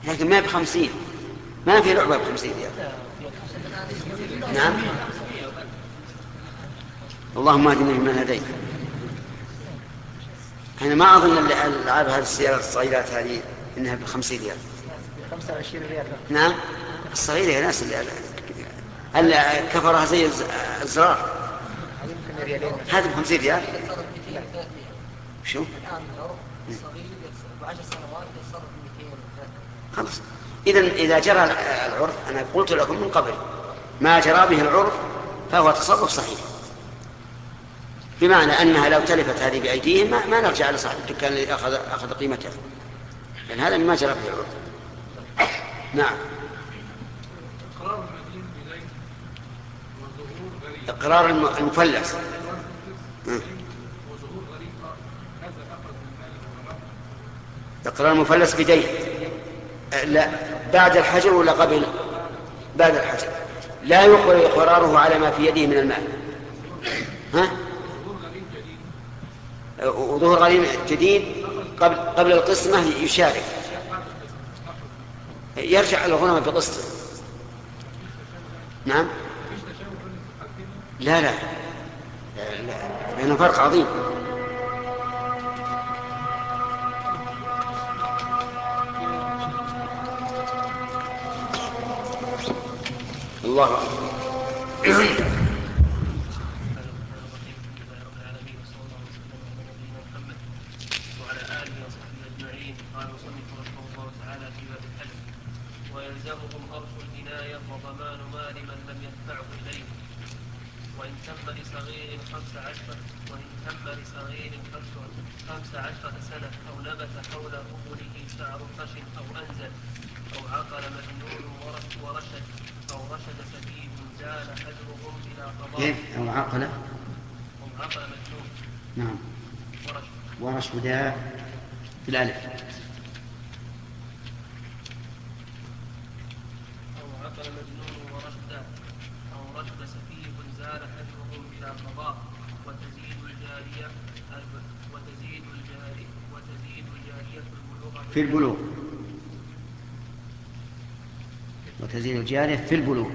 لكن ما بخمسين، ما في لعبة بخمسين ريال. نعم. اللهم اهدنا فيمن هديت. أنا ما أظن الألعاب هذه السيارات الصغيرات هذه إنها بخمسين ريال. خمسة وعشرين ريال. نعم الصغيرة يا ناس اللي هل كفرها زي الزرار هذا بخمسين ريال. شو؟ خلاص إذا إذا جرى العرف، أنا قلت لكم من قبل ما جرى به العرف فهو تصرف صحيح، بمعنى أنها لو تلفت هذه بأيديهم ما, ما نرجع لصاحب الدكان الذي أخذ, أخذ قيمتها، لأن هذا مما جرى به العرف. نعم. إقرار المفلس. إقرار المفلس بدين. لا بعد الحجر ولا قبل؟ بعد الحجر. لا يقبل إقراره على ما في يده من المال. ها؟ وظهور غريم جديد قبل قبل القسمة يشارك، يرجع الغنم بقسطه. نعم. لا لا لا لأنه فرق عظيم. الله أكبر. ويلزمهم أرش الجناية وضمان مال من لم يدفعه إليه، وإن تم لصغير خمس عشرة وإن تم لصغير خمس عشرة سنة أو نبت حول أبوله شعر خشن أو أنزل أو عقل مجنون ورشد أو رشد سبيل زال حجرهم إلى قضاء. أو عقل أو عقل مجنون. نعم. ورشد. ورشد في الألف. عقل مجنون ورشد أو رشد سفيه زال حجرهم إلى قضاء. وتزيد الجارية وتزيد الجارية وتزيد الجارية في البلوغ. وتزيد الجارية في البلوغ.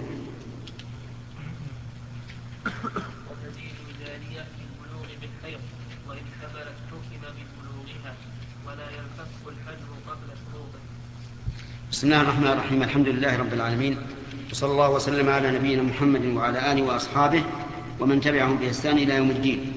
وتزيد الجارية في البلوغ بالحيض، وإن حملت حكم ببلوغها ولا ينفك الحجر قبل شروطه. بسم الله الرحمن الرحيم. الحمد لله رب العالمين، وصلى الله وسلم على نبينا محمد وعلى آله وأصحابه ومن تبعهم بإحسان إلى يوم الدين.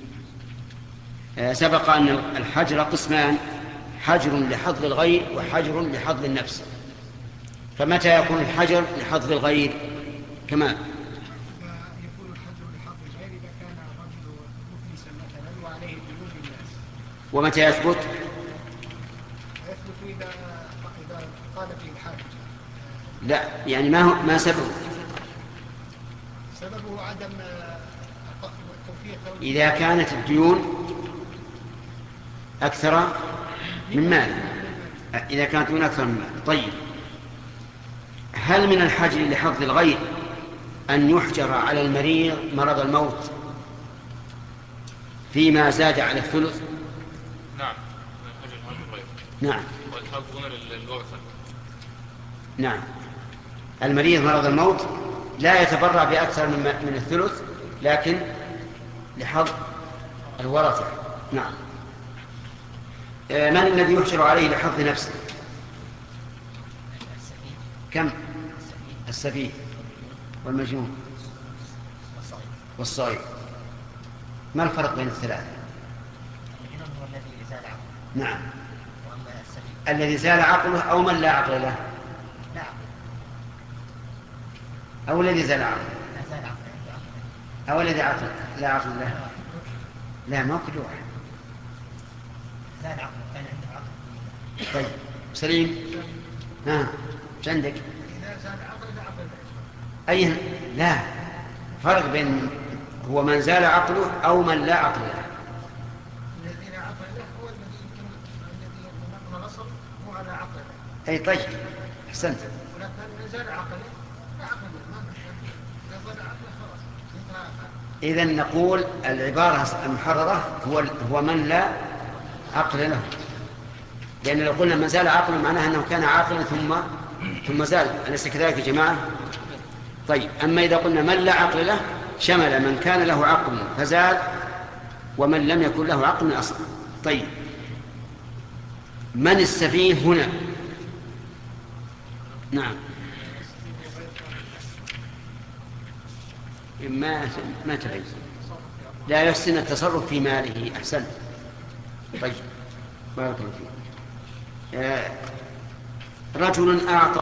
سبق أن الحجر قسمان: حجر لحظ الغير وحجر لحظ النفس. فمتى يكون الحجر لحظ الغير؟ كما يكون الحجر لحظ الغير إذا كان الرجل مفلسا مثلا وعليه ديون الناس. ومتى يثبت؟ يثبت إذا إذا قال فيه الحاج. لا يعني ما هو ما سببه؟ سببه عدم توفيق. إذا كانت الديون أكثر من مال. إذا كانت ديون أكثر من مال. طيب، هل من الحجر لحظ الغير أن يحجر على المريض مرض الموت فيما زاد على الثلث؟ نعم. الحجر لحظ الغير. نعم. والحظ هنا للورثة. نعم. المريض مرض الموت لا يتبرع بأكثر من من الثلث، لكن لحظ الورثة. نعم. من الذي يحجر عليه لحظ نفسه؟ كم؟ السفيه والمجنون والصغير. ما الفرق بين الثلاثة؟ المجنون هو الذي زال عقله. نعم. وأما السفيه الذي زال عقله أو من لا عقل له؟ لا عقل. أو الذي زال عقله؟ لا زال عقله. أو الذي عقل لا عقل له؟ لا، ما كل واحد. زال عقله كان عنده عقل. طيب سليم. ها ايش عندك؟ إذا زال عقل لا عقل له. أي لا فرق بين هو من زال عقله أو من لا عقل له. الذي لا عقل له هو الذي الذي نقل الأصل هو على عقل له. أي طيب أحسنت. ولكن من زال عقله لا عقل له. ما إذا زال عقله خلاص. إذا نقول العبارة المحررة هو هو من لا عقل له. لأن لو قلنا ما زال عاقلا معناها أنه كان عاقلا ثم ثم زال، أليس كذلك يا جماعة؟ طيب، أما إذا قلنا من لا عقل له شمل من كان له عقل فزال ومن لم يكن له عقل أصلا. طيب، من السفيه هنا؟ نعم، ما ما تبين، لا يحسن التصرف في ماله. أحسن. طيب، بارك الله فيك. آه رجل أعطى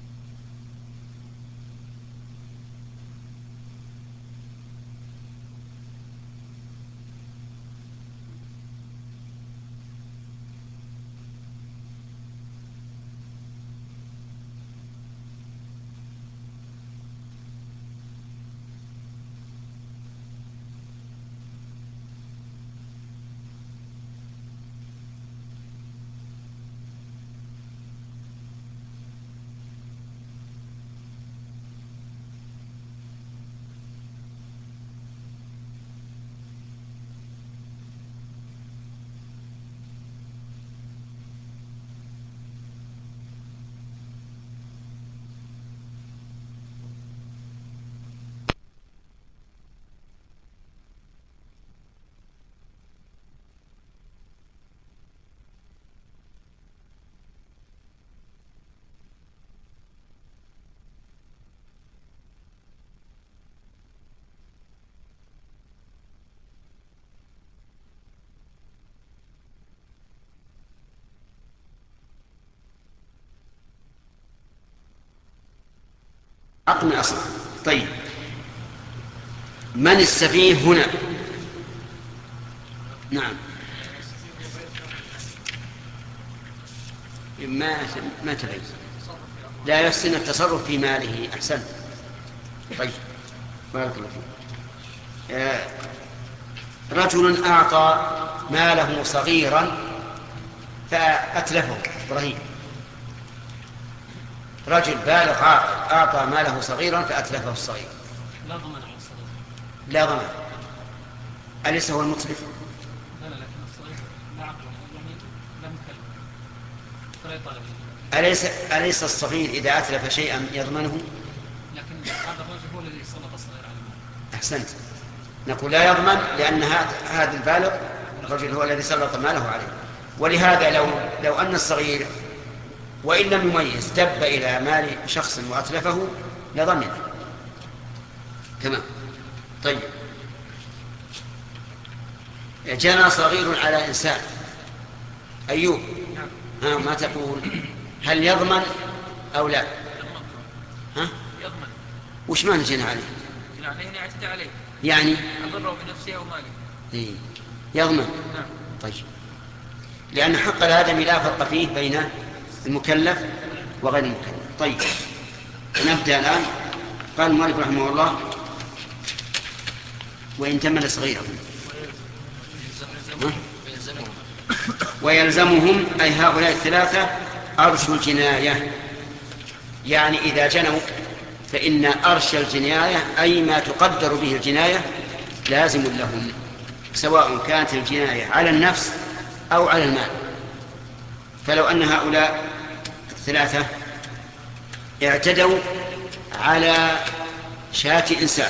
عقل أصلا. طيب، من السفيه هنا؟ نعم، ما ما تبين، لا يحسن التصرف في ماله. أحسن. طيب، بارك الله فيك. آه رجل أعطى ماله صغيرا فأتلفه. إبراهيم، رجل بالغ عاقل أعطى ماله صغيرا فأتلفه الصغير. لا ضمان على الصغير. لا ضمان. أليس هو المتلف؟ لا لا، لكن الصغير لا عقل، يعني لم يكلف فلا يطالب. أليس أليس الصغير إذا أتلف شيئا يضمنه؟ لكن هذا الرجل هو الذي سلط الصغير على المال. أحسنت. نقول لا يضمن لأن هذا البالغ الرجل هو الذي سلط ماله عليه. ولهذا لو لو أن الصغير وإن لم يميز دب إلى مال شخص وأتلفه لضمن. تمام. طيب، جنى صغير على إنسان. أيوب، ها ما تقول؟ هل يضمن أو لا؟ ها؟ يضمن. وش معنى جنى عليه؟ جنى عليه يعني اعتدى عليه، يعني أضره بنفسه أو ماله. إيه؟ يضمن. نعم. طيب، لأن حق الآدمي لا فرق فيه بين المكلف وغير المكلف. طيب، نبدأ الآن. قال المؤلف رحمه الله: وإن تمل صغيرا ويلزمهم، أي هؤلاء الثلاثة، أرش الجناية. يعني إذا جنوا فإن أرش الجناية أي ما تقدر به الجناية لازم لهم، سواء كانت الجناية على النفس أو على المال. فلو أن هؤلاء الثلاثة اعتدوا على شاة إنسان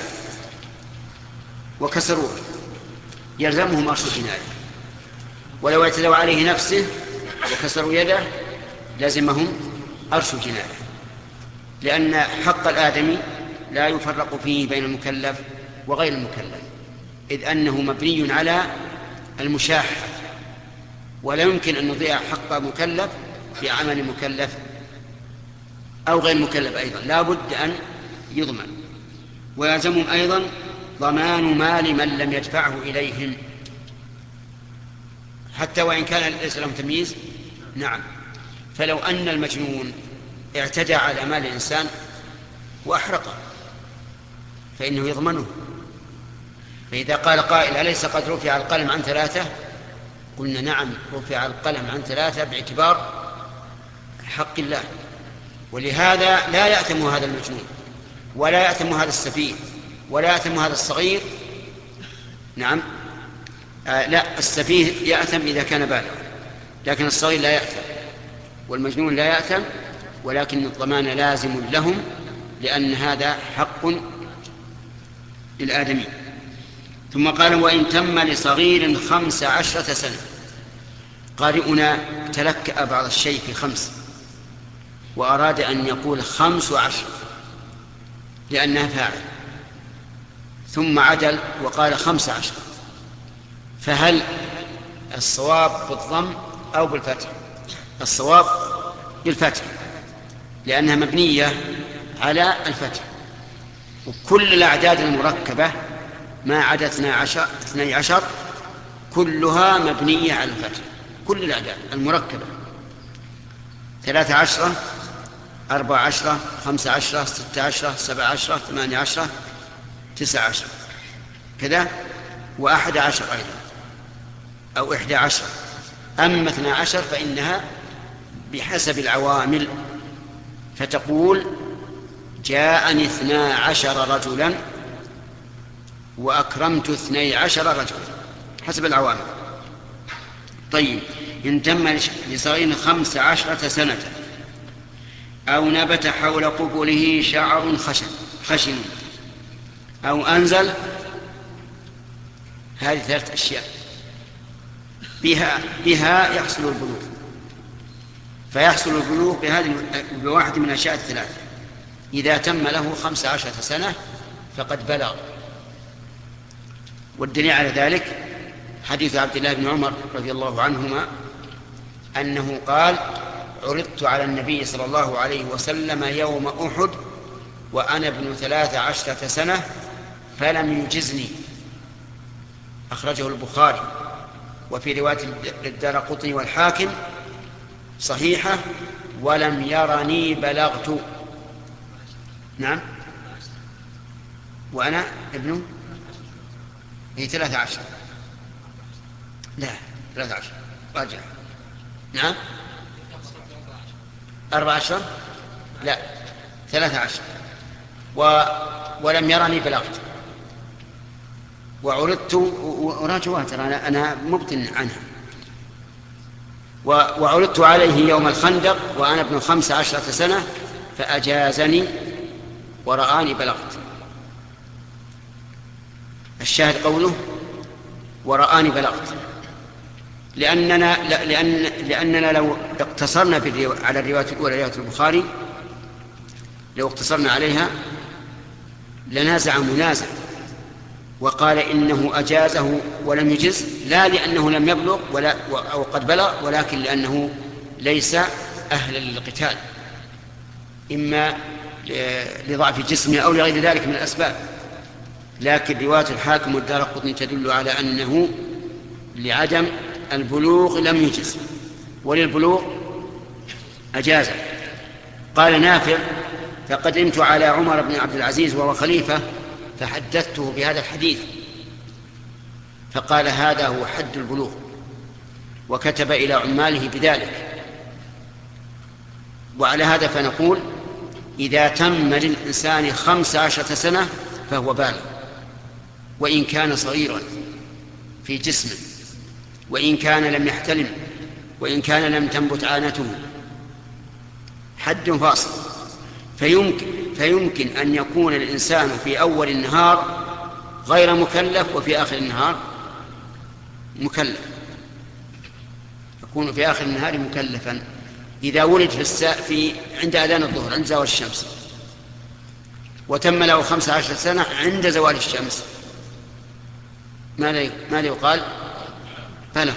وكسروه يلزمهم أرش الجناية، ولو اعتدوا عليه نفسه وكسروا يده لازمهم أرش الجناية، لأن حق الآدمي لا يفرق فيه بين المكلف وغير المكلف، إذ أنه مبني على المشاحة، ولا يمكن أن نضيع حق مكلف في عمل مكلف أو غير مكلف أيضا، لا بد أن يضمن. ويلزمهم أيضا ضمان مال من لم يدفعه إليهم، حتى وإن كان ليس لهم تمييز. نعم. فلو أن المجنون اعتدى على مال الإنسان وأحرقه فإنه يضمنه. فإذا قال قائل: أليس قد رفع القلم عن ثلاثة؟ قلنا: نعم، رفع القلم عن ثلاثة باعتبار حق الله. ولهذا لا يأثم هذا المجنون ولا يأثم هذا السفيه ولا يأثم هذا الصغير. نعم. آه لا، السفيه يأثم إذا كان بالغا، لكن الصغير لا يأثم. والمجنون لا يأثم، ولكن الضمان لازم لهم، لأن هذا حق للآدمي. ثم قال: وإن تم لصغير خمس عشرة سنة. قارئنا تلكأ بعض الشيء في خمس، وأراد أن يقول خمس عشر لأنها فاعل، ثم عدل وقال خمس عشر. فهل الصواب بالضم أو بالفتح؟ الصواب بالفتح، لأنها مبنية على الفتح، وكل الأعداد المركبة ما عدا اثني عشر, اثني عشر كلها مبنية على الفتح، كل الأعداد المركبة: ثلاثة عشرة، أربع عشرة، خمسة عشرة، ستة عشرة، سبع عشرة، ثمانية عشرة، تسع عشرة كذا، وأحد عشر أيضا أو إحدى عشر. أما اثنى عشر فإنها بحسب العوامل، فتقول: جاءني اثنى عشر رجلا وأكرمت اثني عشر رجلا، حسب العوامل. طيب، إن تم لصغير خمس عشرة سنة أو نبت حول قبله شعر خشن خشن أو أنزل، هذه ثلاث أشياء بها, بها يحصل البلوغ. فيحصل البلوغ بهذه بواحد من الأشياء الثلاث: إذا تم له خمس عشرة سنة فقد بلغ. والدليل على ذلك حديث عبد الله بن عمر رضي الله عنهما أنه قال: عرضت على النبي صلى الله عليه وسلم يوم أحد وأنا ابن ثلاث عشرة سنة فلم يجزني. أخرجه البخاري، وفي رواية الدارقطني والحاكم صحيحة: ولم يرني بلغت. نعم، وأنا ابن هي ثلاثة عشر، لا ثلاثة عشر راجع. نعم، أربع عشر، لا ثلاثة عشر. و... ولم يرني بلغت. وعرضت وراجعت أنا أنا مبتن عنها. و... وعرضت عليه يوم الخندق وأنا ابن خمس عشرة سنة فأجازني ورآني بلغت. الشاهد قوله ورآني بلغت، لأننا لأن لأننا لو اقتصرنا على الرواية الأولى رواية البخاري، لو اقتصرنا عليها لنازع منازع وقال إنه أجازه ولم يجز، لا لأنه لم يبلغ ولا أو قد بلغ، ولكن لأنه ليس أهلا للقتال، إما لضعف جسمه أو لغير ذلك من الأسباب. لكن رواية الحاكم والدارقطني تدل على أنه لعدم البلوغ لم يجز، وللبلوغ أجازه. قال نافع: فقدمت على عمر بن عبد العزيز وهو خليفة فحدثته بهذا الحديث فقال: هذا هو حد البلوغ، وكتب إلى عماله بذلك. وعلى هذا فنقول: إذا تم للإنسان خمس عشرة سنة فهو بالغ، وإن كان صغيرا في جسمه، وإن كان لم يحتلم، وإن كان لم تنبت عانته، حد فاصل. فيمكن, فيمكن أن يكون الإنسان في أول النهار غير مكلف وفي آخر النهار مكلف، يكون في آخر النهار مكلفا. إذا ولد في, الساء في عند أذان الظهر عند زوال الشمس، وتم له خمس عشر سنة عند زوال الشمس، ماذا يقال؟ بلغ.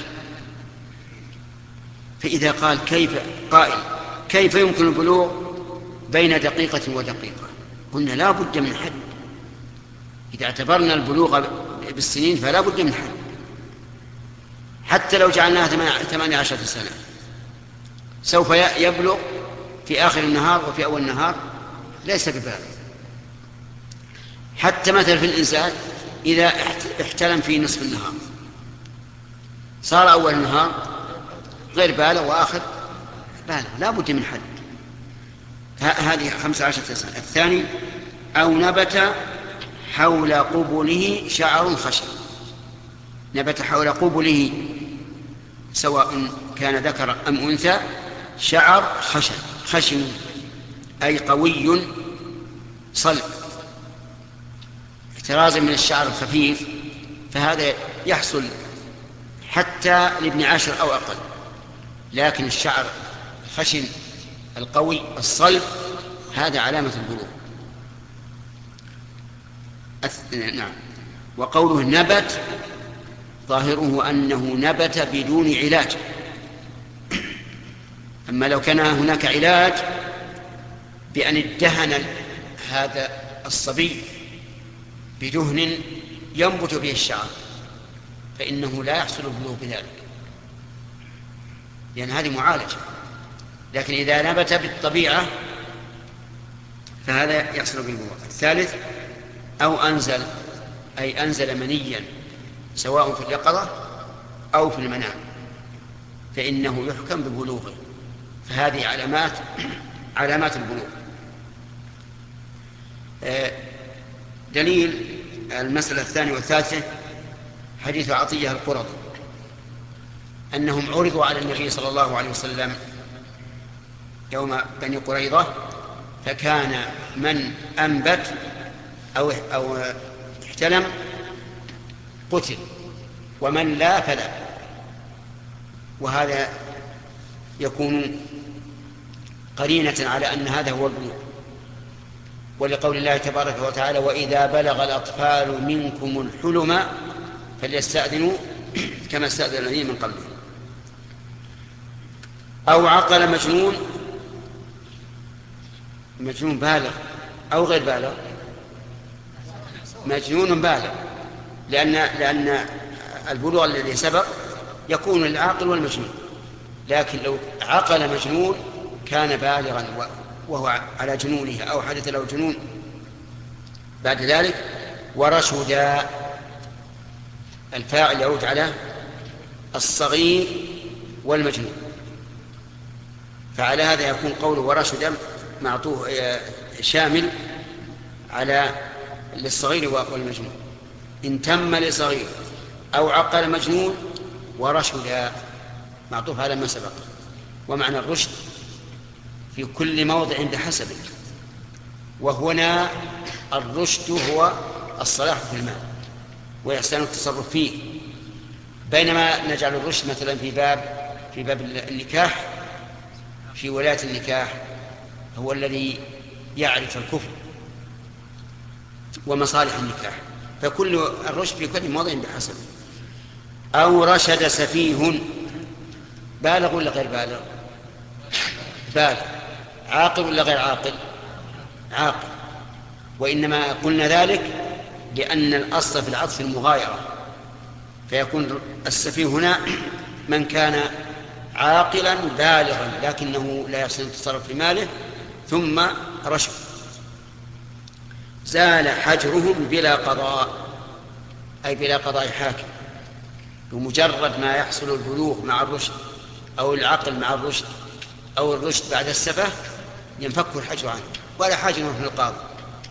فإذا قال كيف قائل كيف يمكن البلوغ بين دقيقة ودقيقة، قلنا لا بد من حد. إذا اعتبرنا البلوغ بالسنين فلا بد من حد، حتى لو جعلناها ثمانية عشرة سنة سوف يبلغ في آخر النهار وفي أول النهار ليس ببالغ. حتى مثلا في الإنسان إذا احتلم في نصف النهار صار أول النهار غير بالغ وآخر بالغ، لا بد من حد. هذه خمسة عشرة سنة. الثاني: أو نبت حول قبله شعر خشن. نبت حول قبله سواء كان ذكر أم أنثى، شعر خشن خشن أي قوي صلب احترازا من الشعر الخفيف، فهذا يحصل حتى لابن عشر أو أقل. لكن الشعر الخشن القوي الصلب هذا علامة البلوغ. نعم. وقوله نبت ظاهره أنه نبت بدون علاج. أما لو كان هناك علاج بأن ادهن هذا الصبي بدهن ينبت به الشعر فإنه لا يحصل البلوغ بذلك، لأن هذه معالجة. لكن إذا نبت بالطبيعة فهذا يحصل بالبلوغ. الثالث أو أنزل، أي أنزل منيا سواء في اليقظة أو في المنام فإنه يحكم ببلوغه. فهذه علامات علامات البلوغ. دليل المسألة الثانية والثالثة حديث عطية القرظي أنهم عرضوا على النبي صلى الله عليه وسلم يوم بني قريظة، فكان من أنبت أو أو احتلم قتل ومن لا فلا. وهذا يكون قرينة على أن هذا هو البلوغ، ولقول الله تبارك وتعالى وإذا بلغ الأطفال منكم الحلم فليستأذنوا كما استأذن الذين من قبلهم. أو عقل مجنون، مجنون بالغ أو غير بالغ، مجنون بالغ، لأن لأن البلوغ الذي سبق يكون للعاقل والمجنون. لكن لو عقل مجنون كان بالغا وهو على جنونه أو حدث له جنون بعد ذلك. ورشد، الفاعل يعود على الصغير والمجنون، فعلى هذا يكون قوله ورشد معطوه شامل على للصغير والمجنون. إن تم لصغير أو عقل مجنون ورشد معطوف على ما سبق. ومعنى الرشد في كل موضع بحسبه، وهنا الرشد هو الصلاح في المال وإحسان التصرف فيه، بينما نجعل الرشد مثلا في باب في باب النكاح، في ولاية النكاح هو الذي يعرف الكفر ومصالح النكاح، فكل الرشد في كل موضع بحسبه. أو رشد سفيه، بالغ ولا غير بالغ؟ بالغ. عاقل ولا غير عاقل؟ عاقل. وإنما قلنا ذلك لأن الأصل في العطف المغايرة، فيكون السفيه هنا من كان عاقلا بالغا لكنه لا يحسن التصرف في ماله ثم رشد. زال حجرهم بلا قضاء، أي بلا قضاء حاكم، بمجرد ما يحصل البلوغ مع الرشد أو العقل مع الرشد أو الرشد بعد السفه ينفك الحجر عنه ولا حاجة نروح للقاضي.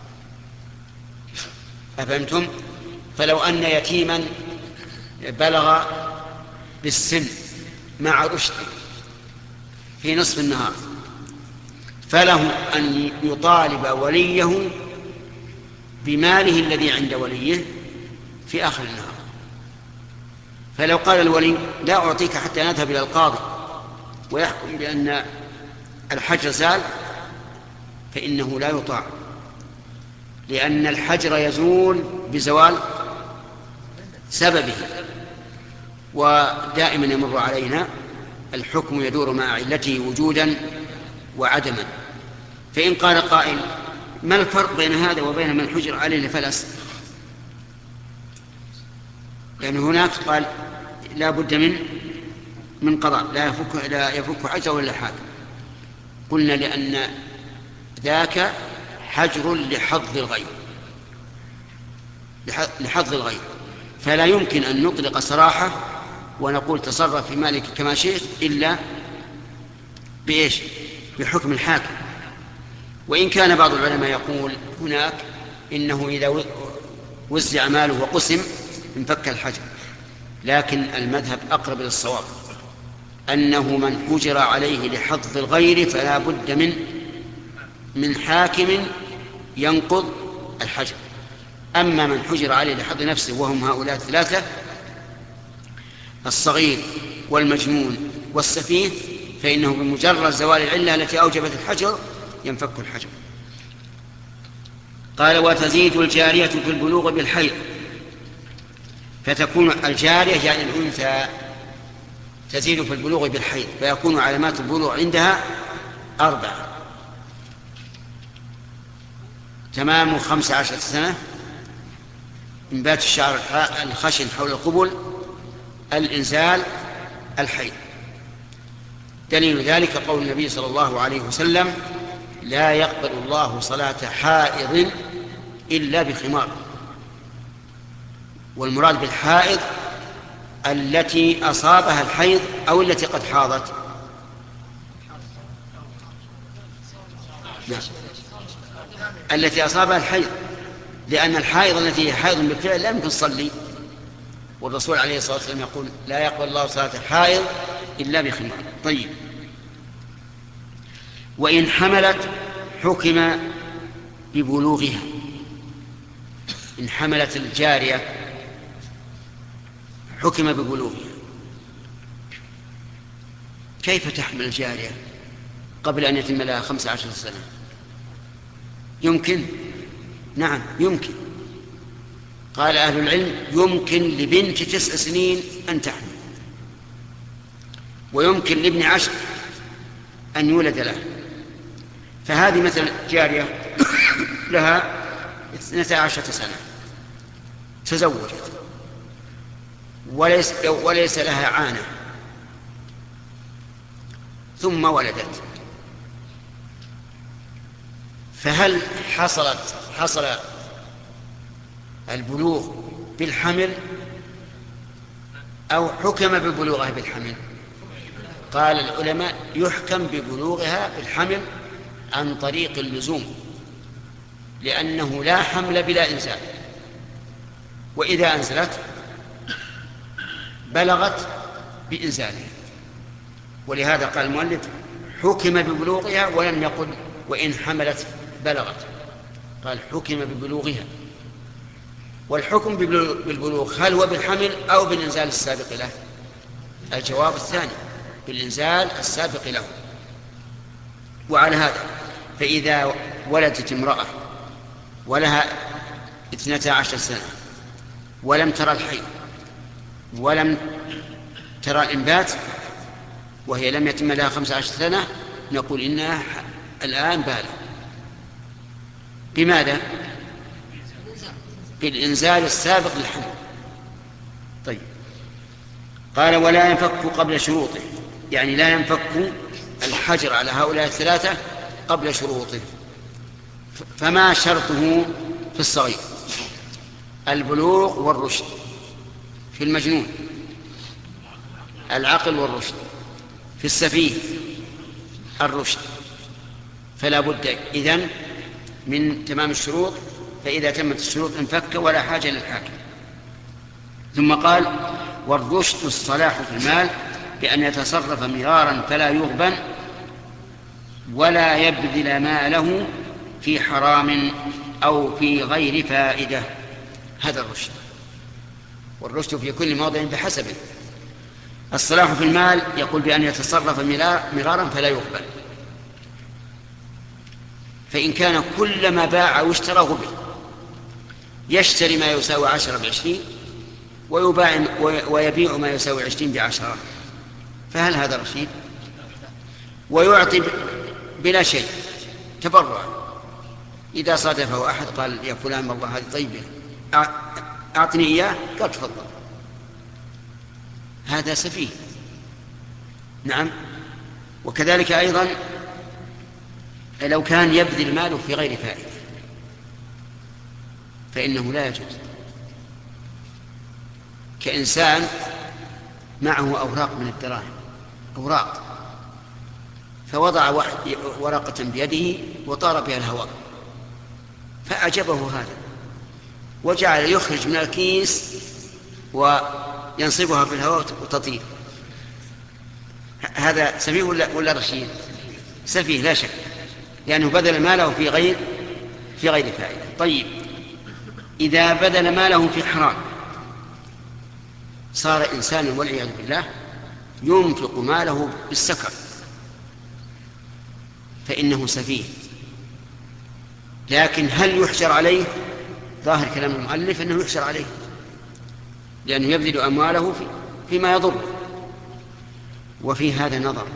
أفهمتم؟ فلو أن يتيما بلغ بالسن مع رشد في نصف النهار فله أن يطالب وليه بماله الذي عند وليه في آخر النهار. فلو قال الولي لا أعطيك حتى نذهب إلى القاضي ويحكم بأن الحجر زال فإنه لا يطاع، لأن الحجر يزول بزوال سببه، ودائما يمر علينا الحكم يدور مع علته وجودا وعدما. فإن قال قائل ما الفرق بين هذا وبين من حجر عليه لفلس؟ لأن هناك قال لا بد من من قضاء لا يفك لا يفك حجر ولا حاكم. قلنا لأن ذاك حجر لحظ الغير لحظ الغير فلا يمكن أن نطلق صراحة ونقول تصرف في مالك كما شئت إلا بإيش؟ بحكم الحاكم. وإن كان بعض العلماء يقول هناك إنه إذا وزع ماله وقسم انفك الحجر، لكن المذهب أقرب للصواب أنه من حجر عليه لحظ الغير فلا بد من من حاكم ينقض الحجر. أما من حجر عليه لحظ نفسه وهم هؤلاء الثلاثة: الصغير والمجنون والسفيه، فإنه بمجرد زوال العلة التي أوجبت الحجر ينفك الحجر. قال: وتزيد الجارية في البلوغ بالحيض، فتكون الجارية يعني الأنثى تزيد في البلوغ بالحيض، فيكون علامات البلوغ عندها أربعة: تمام خمس عشرة سنة، إنبات الشعر الخشن حول القبل، الإنزال، الحيض. دليل ذلك قول النبي صلى الله عليه وسلم: لا يقبل الله صلاة حائض إلا بخمار. والمراد بالحائض التي أصابها الحيض أو التي قد حاضت. نعم. التي أصابها الحيض، لأن الحائض التي هي حائض بالفعل لا يمكن تصلي، والرسول عليه الصلاة والسلام يقول: لا يقبل الله صلاة حائض إلا بخمار. طيب. وإن حملت حكم ببلوغها. إن حملت الجارية حكم ببلوغها. كيف تحمل الجارية قبل أن يتم لها خمس عشر سنة؟ يمكن؟ نعم يمكن. قال أهل العلم: يمكن لبنت تسع سنين أن تحمل، ويمكن لابن عشر أن يولد له. فهذه مثل جارية لها اثنتا عشرة سنة، تزوجت وليس, وليس لها عانة، ثم ولدت، فهل حصلت حصل البلوغ بالحمل أو حكم ببلوغها بالحمل؟ قال العلماء: يحكم ببلوغها بالحمل عن طريق اللزوم، لأنه لا حمل بلا إنزال، وإذا أنزلت بلغت بإنزالها. ولهذا قال المؤلف: حكم ببلوغها، ولم يقل وإن حملت بلغت، قال حكم ببلوغها. والحكم بالبلوغ هل هو بالحمل أو بالإنزال السابق له؟ الجواب الثاني، بالإنزال السابق له. وعلى هذا فإذا ولدت امرأة ولها اثنتا عشر سنة ولم ترى الحيض ولم ترى الإنبات وهي لم يتم لها خمس عشر سنة، نقول إنها الآن بالغ. بماذا؟ بالإنزال السابق للحمل. طيب. قال: ولا ينفك قبل شروطه، يعني لا ينفك الحجر على هؤلاء الثلاثة قبل شروطه. فما شرطه في الصغير؟ البلوغ والرشد. في المجنون العقل والرشد. في السفيه الرشد. فلا بد إذن من تمام الشروط، فإذا تمت الشروط انفك ولا حاجة للحاكم. ثم قال: والرشد الصلاح في المال بأن يتصرف مرارا فلا يغبن ولا يبذل ماله في حرام أو في غير فائدة. هذا الرشد، والرشد في كل موضع بحسبه. الصلاح في المال يقول بأن يتصرف مرارا فلا يغبن، فإن كان كل ما باع واشترى غبن، يشتري ما يساوي عشرة بعشرين ويبيع ما يساوي عشرين بعشرة، فهل هذا رشيد؟ ويعطي بلا شيء تبرع. إذا صادفه أحد قال: يا فلان والله هذه طيبة أعطني إياه، قال: تفضل. هذا سفيه. نعم. وكذلك أيضا لو كان يبذل ماله في غير فائدة فإنه لا يجوز. كإنسان معه أوراق من الدراهم، أوراق، فوضع ورقة بيده وطار بها الهواء، فأعجبه هذا وجعل يخرج من الكيس وينصبها في الهواء وتطير. هذا سفيه ولا, ولا رشيد؟ سفيه لا شك، لأنه بذل ماله في غير في غير فائدة. طيب إذا بذل ماله في حرام صار إنسان والعياذ بالله ينفق ماله بالسكر، فإنه سفيه. لكن هل يحشر عليه؟ ظاهر كلام المؤلف أنه يحشر عليه، لأنه يبذل أمواله في فيما يضر. وفي هذا نظر،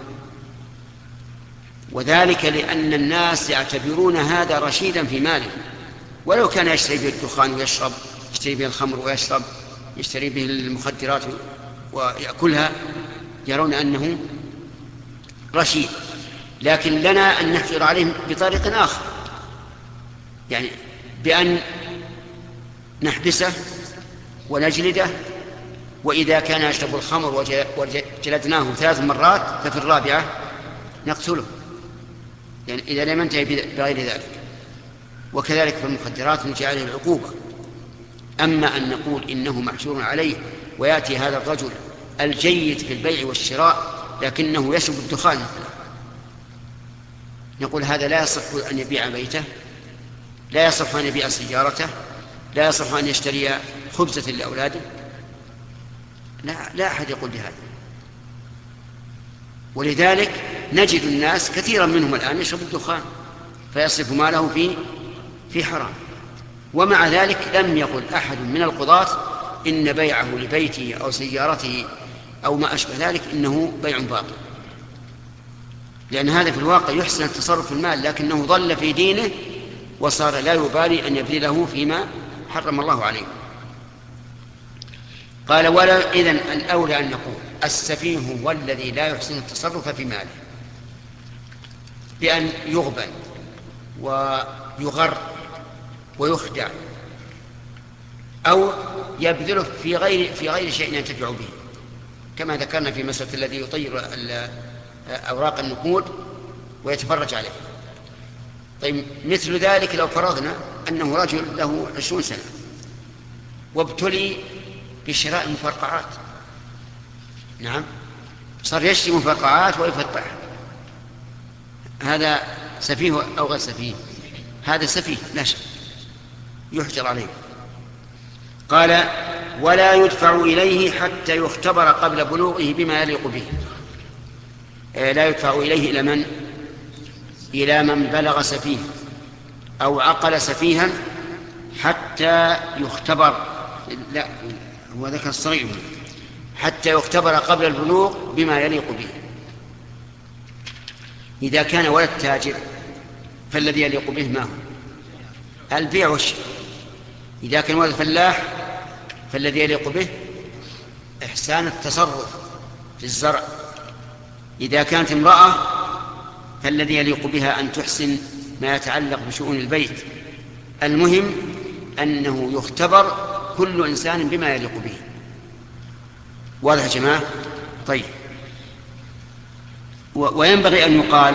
وذلك لأن الناس يعتبرون هذا رشيدا في ماله، ولو كان يشتري به الدخان ويشرب، يشتري به الخمر ويشرب، يشتري به المخدرات ويأكلها، يرون أنه رشيد. لكن لنا أن نحجر عليهم بطريق آخر، يعني بأن نحبسه ونجلده، وإذا كان يشرب الخمر وجلدناه ثلاث مرات ففي الرابعة نقتله، يعني إذا لم ينتهي بغير ذلك. وكذلك في المخدرات نجعل عليه العقوبة. أما أن نقول إنه محجور عليه ويأتي هذا الرجل الجيد في البيع والشراء لكنه يشرب الدخان، نقول هذا لا يصح أن يبيع بيته، لا يصح أن يبيع سيارته، لا يصح أن يشتري خبزة لأولاده، لا, لا أحد يقول بهذا. ولذلك نجد الناس كثيرا منهم الآن يشرب الدخان فيصرف ماله في في حرام. ومع ذلك لم يقل أحد من القضاة إن بيعه لبيته أو سيارته أو ما أشبه ذلك إنه بيع باطل، لأن هذا في الواقع يحسن التصرف في المال، لكنه ضل في دينه وصار لا يبالي أن يبذله فيما حرم الله عليه. قال ولا إذن الأولى أن نقول السفيه هو الذي لا يحسن التصرف في ماله بأن يغبن ويغر ويخدع أو يبذله في غير في غير شيء ينتفع به، كما ذكرنا في مسألة الذي يطير أوراق النقود ويتفرج عليه. طيب مثل ذلك لو فرضنا أنه رجل له عشرون سنة وابتلي بشراء مفرقعات، نعم صار يشتري مفرقعات ويفتحها، هذا سفيه أو غير سفيه؟ هذا سفيه لا شك يحجر عليه. قال ولا يدفع إليه حتى يختبر قبل بلوغه بما يليق به. لا يدفع إليه إلى من؟ إلى من بلغ سفيه أو عقل سفيها حتى يختبر، لا هو ذكر الصغير، حتى يختبر قبل البلوغ بما يليق به. إذا كان ولد تاجر فالذي يليق به ما هو؟ البيع والشراء. إذا كان ولد فلاح فالذي يليق به إحسان التصرف في الزرع. إذا كانت امرأة فالذي يليق بها أن تحسن ما يتعلق بشؤون البيت. المهم أنه يختبر كل إنسان بما يليق به. واضح يا جماعة؟ طيب وينبغي أن يقال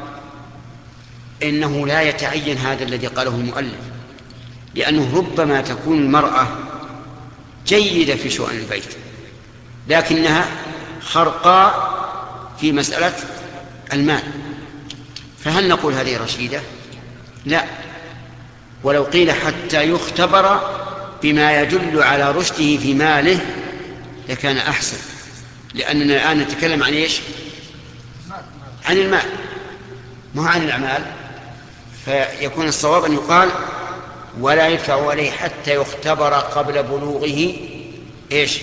إنه لا يتعين هذا الذي قاله المؤلف، لأنه ربما تكون المرأة جيدة في شؤون البيت لكنها خرقاء في مسألة المال، فهل نقول هذه رشيدة؟ لا. ولو قيل حتى يختبر بما يدل على رشده في ماله لكان أحسن، لأننا الآن نتكلم عن إيش؟ عن المال مو عن الأعمال. فيكون الصواب أن يقال ولا يدفع عليه حتى يختبر قبل بلوغه إيش؟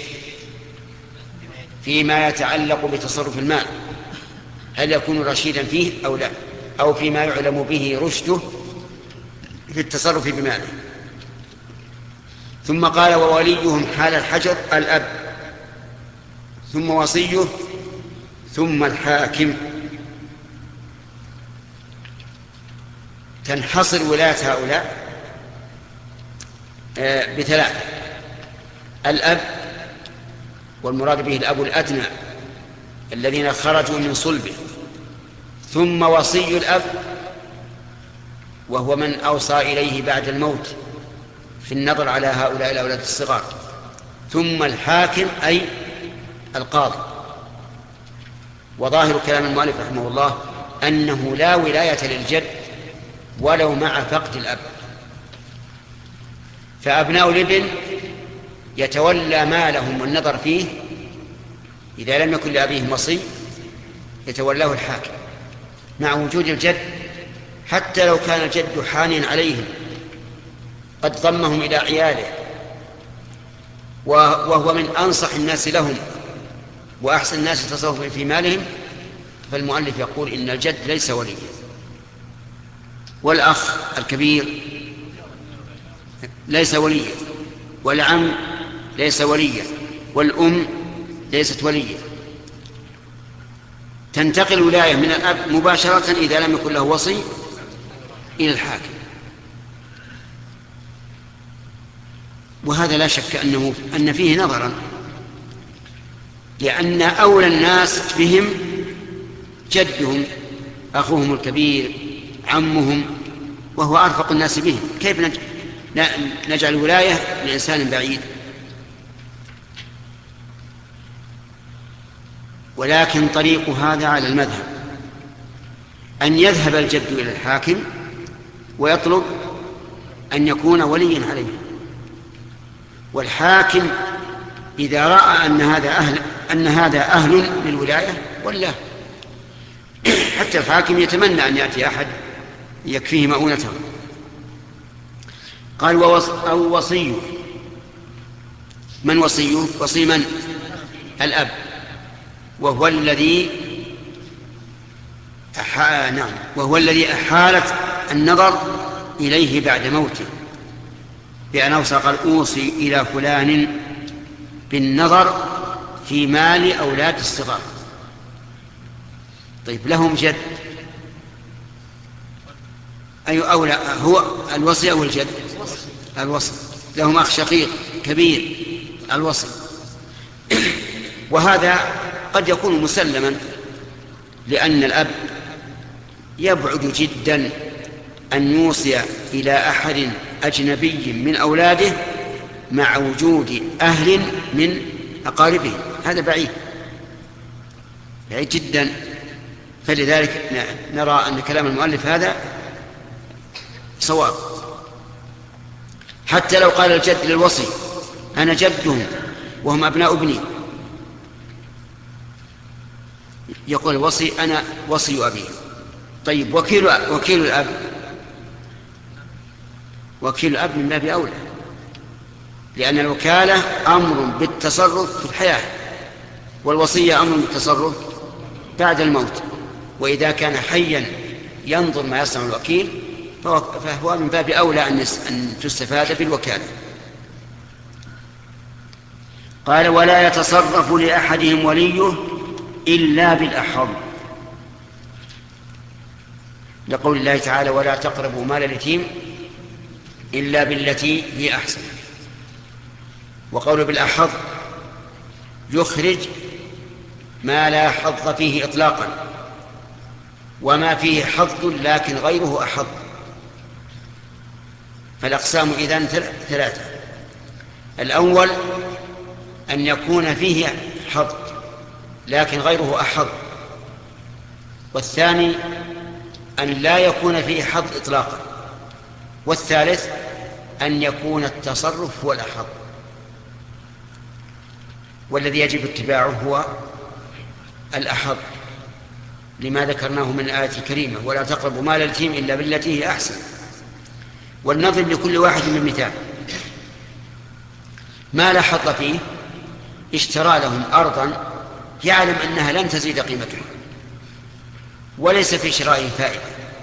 فيما يتعلق بتصرف المال، هل يكون رشيدا فيه أو لا، أو فيما يعلم به رشده في التصرف بماله. ثم قال ووليهم حال الحجر الأب، ثم وصيه، ثم الحاكم. تنحصر ولاية هؤلاء بثلاثة: الأب، والمراد به الأب الأدنى الذين خرجوا من صلبه، ثم وصي الأب وهو من أوصى إليه بعد الموت في النظر على هؤلاء الأولاد الصغار، ثم الحاكم أي القاضي. وظاهر كلام المؤلف رحمه الله أنه لا ولاية للجد ولو مع فقد الأب، فأبناء الابن يتولى مالهم والنظر فيه إذا لم يكن لأبيهم وصي يتولاه الحاكم مع وجود الجد، حتى لو كان الجد حانيا عليهم قد ضمهم إلى عياله وهو من أنصح الناس لهم وأحسن الناس تصرفا في مالهم، فالمؤلف يقول إن الجد ليس وليا. والأخ الكبير ليس وليا، والعم ليس وليا، والأم ليست وليا. تنتقل الولاية من الأب مباشرة إذا لم يكن له وصي إلى الحاكم. وهذا لا شك أنه أن فيه نظرا، لأن أولى الناس بهم جدهم أخوهم الكبير عمهم، وهو أرفق الناس بهم. كيف نجعل ولاية لإنسان بعيد؟ ولكن طريق هذا على المذهب أن يذهب الجد إلى الحاكم ويطلب أن يكون وليا عليه، والحاكم إذا رأى أن هذا أهل أن هذا أهل للولاية ولا حتى الحاكم يتمنى أن يأتي أحد يكفيه مؤونته. قال أو وصيه. من وصيه؟ وصي من؟ الأب، وهو الذي أحا... نعم وهو الذي أحالت النظر إليه بعد موته، بأن أوصى قال أوصي إلى فلان بالنظر في مال أولاد الصغار. طيب لهم جد أي أولى هو الوصي أو الجد؟ الوصي. لهم أخ شقيق كبير الوصي. وهذا قد يكون مسلما، لأن الأب يبعد جدا أن يوصي إلى أحد أجنبي من أولاده مع وجود أهل من أقاربه، هذا بعيد بعيد جدا. فلذلك نرى أن كلام المؤلف هذا صواب. حتى لو قال الجد للوصي أنا جدهم وهم أبناء ابني، يقول الوصي أنا وصي أبي. طيب وكيل وكيل الأب وكيل الأب من باب أولى، لأن الوكالة أمر بالتصرف في الحياة، والوصية أمر بالتصرف بعد الموت. وإذا كان حيا ينظر ما يصنع الوكيل فهو من باب أولى أن تستفاد بالوكالة. قال ولا يتصرف لأحدهم وليه إلا بالأحظ، لقول الله تعالى ولا تقربوا مال اليتيم إلا بالتي هي أحسن. وقول بالأحظ يخرج ما لا حظ فيه إطلاقا، وما فيه حظ لكن غيره أحظ. فالأقسام إذن ثلاثة: الأول أن يكون فيه حظ لكن غيره أحظ، والثاني أن لا يكون فيه حظ إطلاقا، والثالث أن يكون التصرف هو الأحظ. والذي يجب اتباعه هو الأحظ لما ذكرناه من الآية الكريمة ولا تقربوا مال اليتيم إلا بالتي هي أحسن. ولنضرب لكل واحد من مثال. ما لا حظ فيه اشترى لهم أرضا يعلم أنها لن تزيد قيمتها وليس في شرائه فائدة،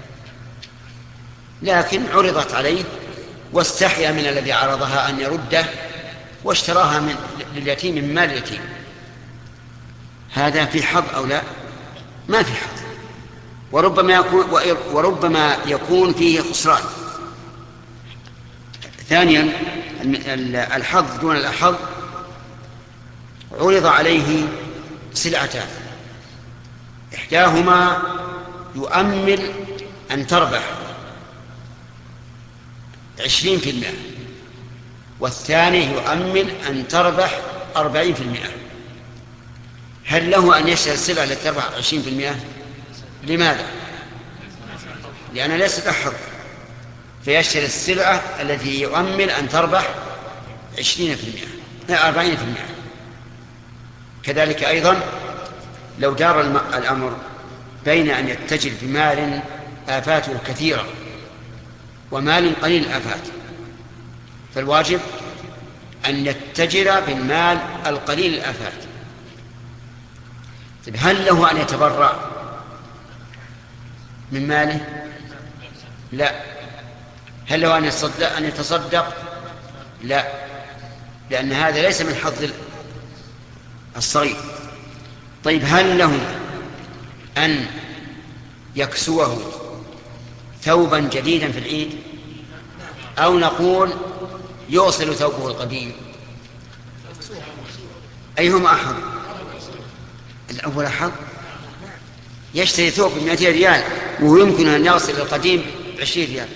لكن عرضت عليه واستحيا من الذي عرضها أن يرده واشتراها من لليتيم من مال اليتيم. هذا في حظ أو لا؟ ما في حظ، وربما يكون, وربما يكون فيه خسران. ثانيا الحظ دون الأحظ عرض عليه سلعتان، إحداهما يؤمل أن تربح عشرين في المئة، والثاني يؤمل أن تربح أربعين في المئة. هل له أن يشتري السلعة التي تربح عشرين بالمئة؟ لماذا؟ لأنها ليست حر، فيشتري السلعة التي يؤمل أن تربح عشرين بالمئة لا أربعين بالمئة. كذلك أيضا لو دار الأمر بين أن يتجر بمال آفاته كثيرة ومال قليل الآفات، فالواجب أن يتجر بالمال القليل الآفات. هل له أن يتبرع من ماله؟ لا. هل له أن يتصدق, أن يتصدق؟ لا، لأن هذا ليس من حظ الصغير. طيب هل له أن يكسوه ثوبا جديدا في العيد، أو نقول يوصل ثوبه القديم؟ أيهما أحظ؟ الأول أحظ. يشتري ثوب بمئتين ريال وهو يمكن أن يصل القديم عشرين ريال.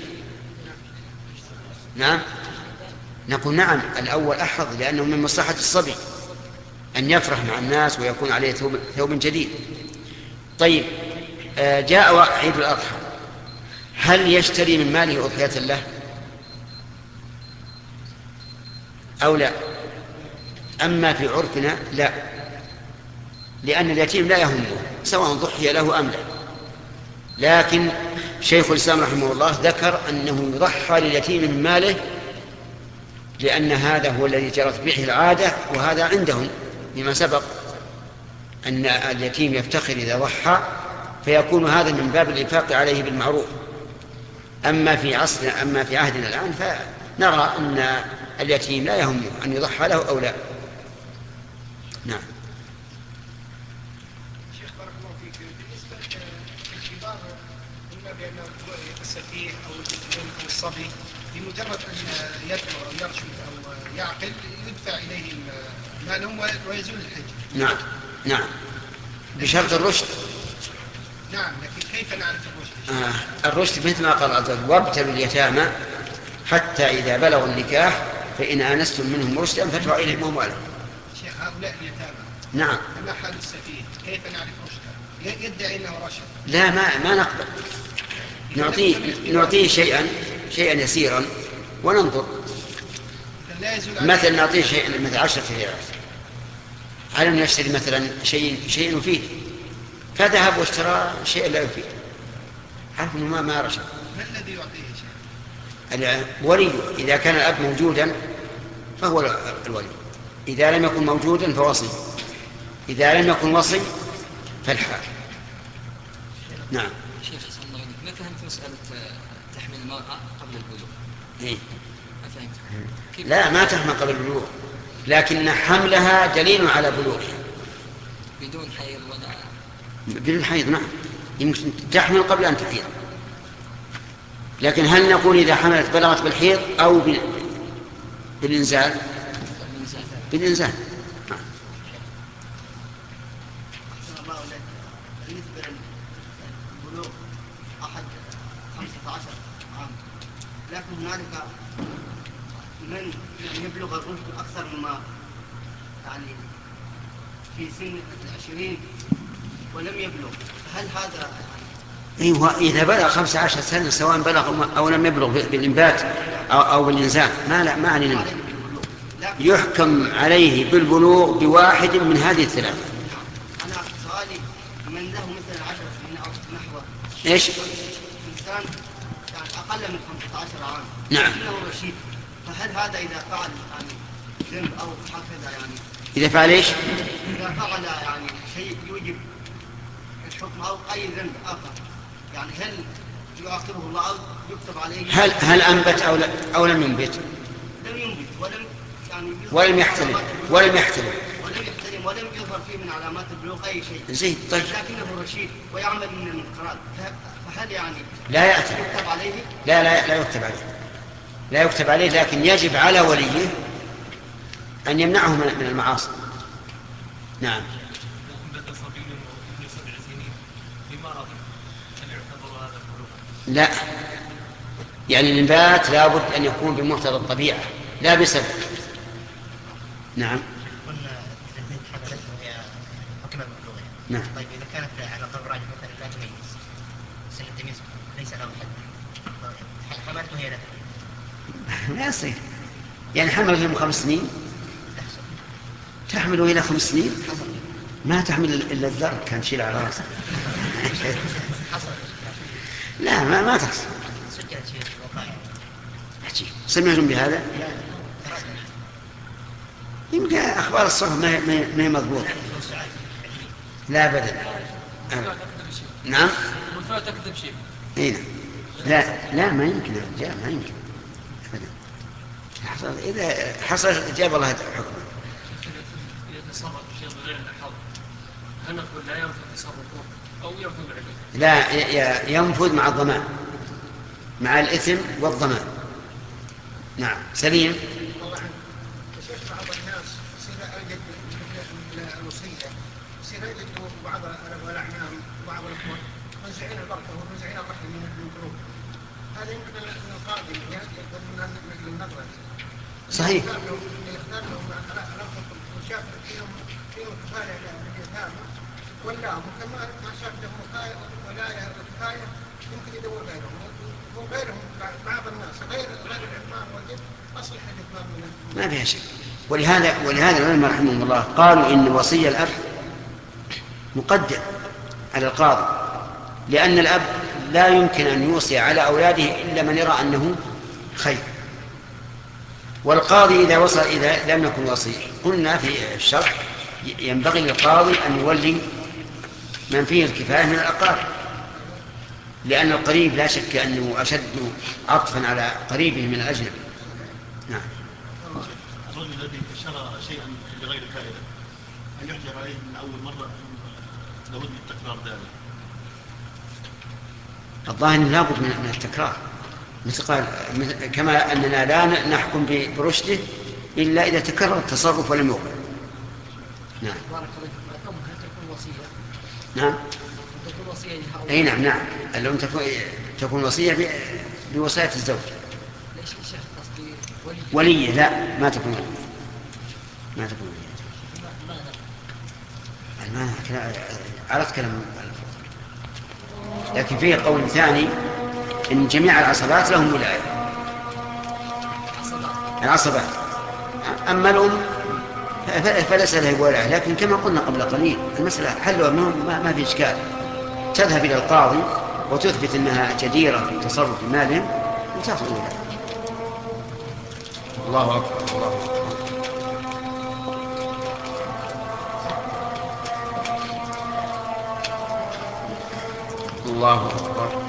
نعم، نقول نعم الأول أحظ، لأنه من مصلحة الصبي أن يفرح مع الناس ويكون عليه ثوب, ثوب جديد. طيب جاء عيد الأضحى، هل يشتري من ماله أضحية له أو لا؟ أما في عرفنا لا، لأن اليتيم لا يهمه سواء ضحي له أم لا. لكن شيخ الإسلام رحمه الله ذكر أنه يضحى لليتيم من ماله، لأن هذا هو الذي جرت به العادة، وهذا عندهم بما سبق أن اليتيم يفتخر إذا ضحى، فيكون هذا من باب الإنفاق عليه بالمعروف. أما في عصرنا أما في عهدنا الآن فنرى أن اليتيم لا يهمه أن يضحى له أو لا. نعم. شيخ بارك الله فيك، بالنسبة للكبار قلنا بأن السفيه أو الجنون أو الصبي بمجرد أن يدعو أو يرشد أو يعقل يدفع إليه مالهم ويزول الحج. نعم نعم بشرط الرشد. نعم، لكن كيف نعرف الرشد؟ آه الرشد مثل ما قال الله: وابتلوا اليتامى حتى إذا بلغوا النكاح فإن آنستم منهم رشدا فادفعوا إليهم أموالهم. شيخ هؤلاء اليتامى نعم، أما حال السفيه كيف نعرف رشده؟ يدعي أنه رشد. لا، ما ما نقبل. نعطيه نعطيه شيئا شيئا يسيرا وننظر. مثلا نعطيه شيئا مثل عشرة ريالات على أن يشتري مثلا شيء شيء يفيد، فذهب واشترى شيئا لا يفيد، عارف انه ما ما رشد. ما الذي يعطيه شيء؟ الولي. اذا كان الاب موجودا فهو الولي، اذا لم يكن موجودا فوصي، اذا لم يكن وصي فالحال. نعم. شيخ صلى الله عليه وسلم، ما فهمت مسألة تحميل المرأة قبل البلوغ؟ إيه؟ ما فهمت. لا، ما تحمل قبل البلوغ، لكن حملها دليل على بلوغها. بدون حيض ولا بدون حيض؟ نعم، يمكن تحمل قبل أن تحيض، لكن هل نقول إذا حملت بلغت بالحيض أو بالإنزال؟ بالإنزال. نعم. بالنسبة للبلوغ أحد خمسة عشر عام، لكن هنالك من يبلغ الرشد أكثر مما يعني في سن العشرين ولم يبلغ، هل هذا أيوة إذا بلغ خمسة عشر سنة سواء بلغ أو لم يبلغ بالإنبات أو, أو بالإنزال ما لا ما علينا، يحكم عليه بالبلوغ بواحد من هذه الثلاث. أنا سؤالي من له مثلا عشر سنين أو نحو إيش؟ إنسان يعني أقل من خمسة عشر عام نعم إنه رشيد، فهل هذا إذا فعل يعني ذنب أو هكذا يعني إذا فعل إيش؟ إذا فعل يعني شيء يوجب الحكم أو أي ذنب آخر، يعني هل يعاقبه الله أو يكتب عليه؟ هل هل أنبت أو, أو لم ينبت؟ لم ينبت ولم يعني ولم يحتلم ولم يحتلم ولم يحتلم ولم يظهر فيه من علامات البلوغ أي شيء. زين. طيب لكنه رشيد ويعمل من المنكرات، فهل يعني لا يأتي يكتب عليه؟ لا لا لا يكتب عليه لا يكتب عليه لكن يجب على وليه أن يمنعه من المعاصي. نعم. لا، يعني النبات لابد أن يكون بمقتضى الطبيعة لا بسبب. نعم. قلنا إذا البنت حملته وهي حكم نعم. طيب إذا كانت على ضرب راجح مثلا لا تميز سن التمييز ليس له حد حملته هي لا تميز ما يصير يعني حمل لهم خمس سنين تحمله إلى خمس سنين ما تحمل إلا الذر كان شيل على رأسه لا ما ما تحصل سجلت شيء وقائع عجيب سمعتم بهذا يمكن أخبار الصحف ما ما هي مضبوطة لا أبدا نعم والفاء تكذب شيء اي نعم لا لا ما يمكن يا رجال ما يمكن ابدا حصل اذا حصل جاب الله حكمه إذا تصرف شيء غير الحظ هل نقول لا ينفذ تصرفه أو ينفذ العقد؟ لا ي- ينفذ مع الضمان مع الإثم والضمان. نعم سليم. طبعا شيخ بعض الناس يصير يجد الوصية يصير يجد بعض الأعمام بعض الأخوة منزعين البركة ومنزعين الرحم من القلوب. هذا يمكن أن القاضي يقبل من النظرة. صحيح. يختار لهم الأخوة وشاف فيهم فيهم كفاية لليتامى ولا كما ما شاف لهم ولاية وكفاية يمكن يدور غيرهم وغيرهم بعض الناس غير غير الإمام وجد أصلح الإمام من ما فيها شيء. ولهذا ولهذا العلماء رحمهم الله قالوا إن وصي الأب مقدم على القاضي، لأن الأب لا يمكن أن يوصي على أولاده إلا من يرى أنه خير، والقاضي إذا وصل إذا لم يكن وصي قلنا في الشرح ينبغي للقاضي أن يولي من فيه الكفاية من الأقارب، لأن القريب لا شك أنه أشد عطفا على قريبه من الأجنبي. نعم. الرجل الذي شرى شيئا بغير فائدة هل يحجر عليه من أول مرة لابد من تكرار ذلك؟ الظاهر لابد من التكرار، مثل قال كما أننا لا نحكم برشده إلا إذا تكرر التصرف ولم يوقع. نعم. بارك الله فيك. هل تكون وصية؟ نعم. تكون وصية لهؤلاء؟ أي نعم نعم. لو تكون تكون وصية بوصاية الزوج. ليش الشيخ قصدي ولي؟ ولية لا ما تكون ولية. ما تكون ولية. المانع عرفت كلام لكن فيه قول ثاني إن جميع العصبات لهم ولاية. العصبات أما الأم فليس لها ولاية، لكن كما قلنا قبل قليل المسألة حلوة ما في إشكال، تذهب إلى القاضي وتثبت أنها جديرة في التصرف في مالهم وتأخذ الولاية. الله أكبر. الله أكبر. الله أكبر.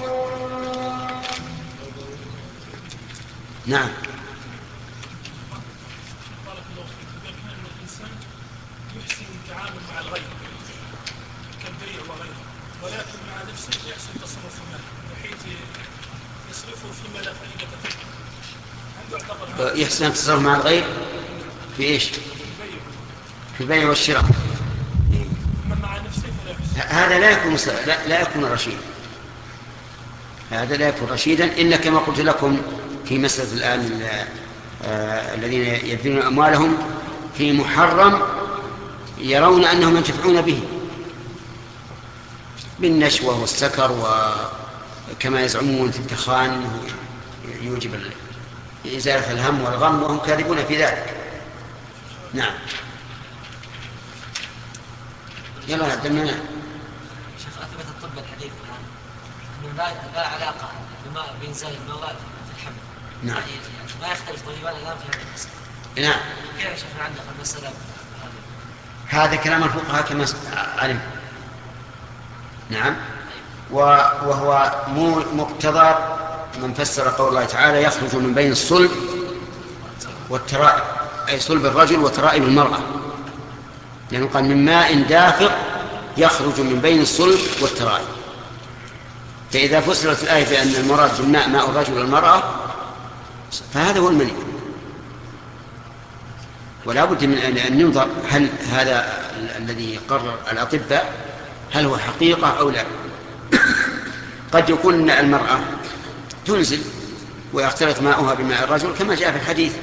نعم. بارك الله فيك. إذا كان الإنسان يحسن التعامل مع الغير كالبيع وغيره، ولكن مع نفسه يحسن تصرف المال بحيث يصرفه فيما لا فائدة فيه، هل يعتبر يحسن التصرف مع الغير في إيش؟ في البيع والشراء. أما مع نفسه فلا يحسن. هذا لا يكون لا, لا يكون رشيدا. هذا لا يكون رشيدا إلا كما قلت لكم في مسألة الآن آه الذين يبذلون أموالهم في محرم يرون أنهم ينتفعون به بالنشوة والسكر، وكما يزعمون في الدخان يوجب إزالة الهم والغم، وهم كاذبون في ذلك. نعم. يلا عبدالمنان. شيخ أثبت الطب الحديث الآن أنه لا علاقة بما بإنزال المواد في الحمل. نعم. يعني ما يختلف طبيبان الآن في هذه المسألة. نعم. كيف يا شيخ عندك المسألة هذه؟ هذا كلام الفقهاء كما علم. نعم. وهو مقتضى من فسر قول الله تعالى يخرج من بين الصلب والترائب، أي صلب الرجل وترائب المرأة، لأنه قال من ماء دافق يخرج من بين الصلب والترائب. فإذا فسرت الآية بأن المراد بالماء ماء الرجل والمرأة فهذا هو المني. ولا بد من أن ننظر هل هذا الذي قرر الأطباء هل هو حقيقة أو لا. قد يكون المرأة تنزل ويختلط ماؤها بماء الرجل كما جاء في الحديث،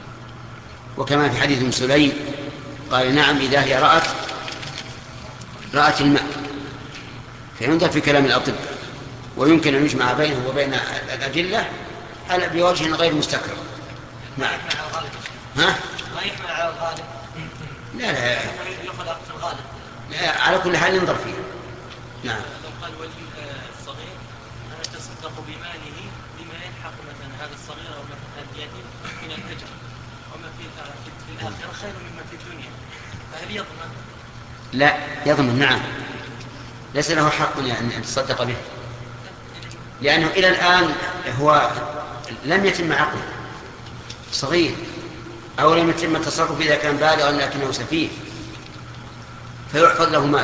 وكما في حديث ام سليم قال نعم إذا هي رأت رأت الماء، فينظر في كلام الأطباء، ويمكن أن يجمع بينه وبين الأدلة على بوجه غير مستقر. نعم. ها؟ ما يحمل على الغالب. لا لا يخلق في الغالب. لا، على كل حال ينظر فيه. نعم. لو قال ولي الصغير أنا أتصدق بماله بما يلحق مثلا هذا الصغير أو مثلا هذا اليتيم من الأجر وما في في الآخرة خير مما في الدنيا، فهل يضمن؟ لا يضمن. نعم، ليس له حق أن يتصدق به، لأنه إلى الآن هو لم يتم عقله، صغير، أو لم يتم التصرف إذا كان بالغا لكنه سفيه، فيحفظ له مال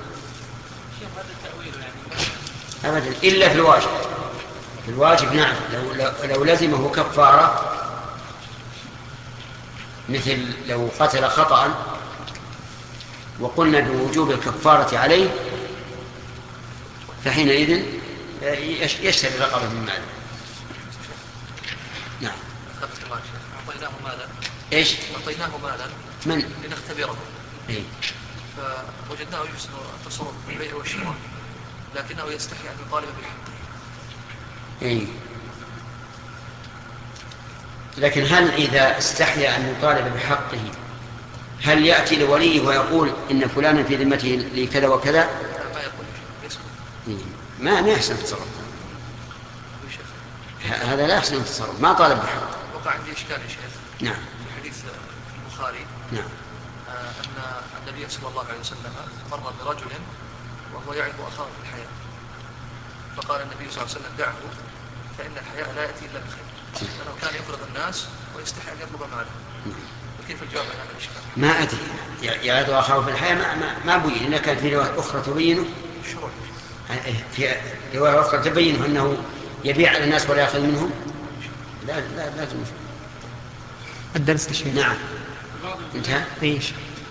أبدا إلا في الواجب. في الواجب نعم، لو, لو, لو لزمه كفارة، مثل لو قتل خطأ وقلنا بوجوب الكفارة عليه، فحينئذ يشتري رقبة من ماله. نعم. أعطيناه مالا. إيش؟ أعطيناه مالا. من؟ لنختبره. إيه؟ فوجدناه يحسن التصرف بالبيع والشراء، لكنه يستحي أن يطالب بالحق. إيه؟ لكن هل إذا استحي أن يطالب بحقه هل يأتي لوليه ويقول إن فلانا في ذمته لكذا وكذا؟ ما يقول يسكت. إيه؟ ما ما يحسن التصرف هذا، لا يحسن التصرف، ما طالب بحق. وقع عندي إشكال يا شيخ. نعم. في حديث البخاري. نعم. أن النبي صلى الله عليه وسلم مر برجل وهو يعظ أخاه في الحياة، فقال النبي صلى الله عليه وسلم دعه فإن الحياة لا يأتي إلا بخير، لأنه كان يفرض الناس ويستحي أن يطلب ماله. وكيف الجواب عن هذا الإشكال؟ ما أدري، يعظ أخاه في الحياة ما, ما, ما بين، إنها كانت في رواية أخرى تبينه، في رواية أخرى تبينه أنه يبيع على الناس ولا يأخذ منهم. لا لا لا تنفع. الدرس الشيخ. نعم. انتهى. ايش؟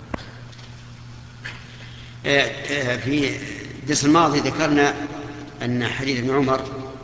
في الدرس الماضي ذكرنا أن حديث ابن عمر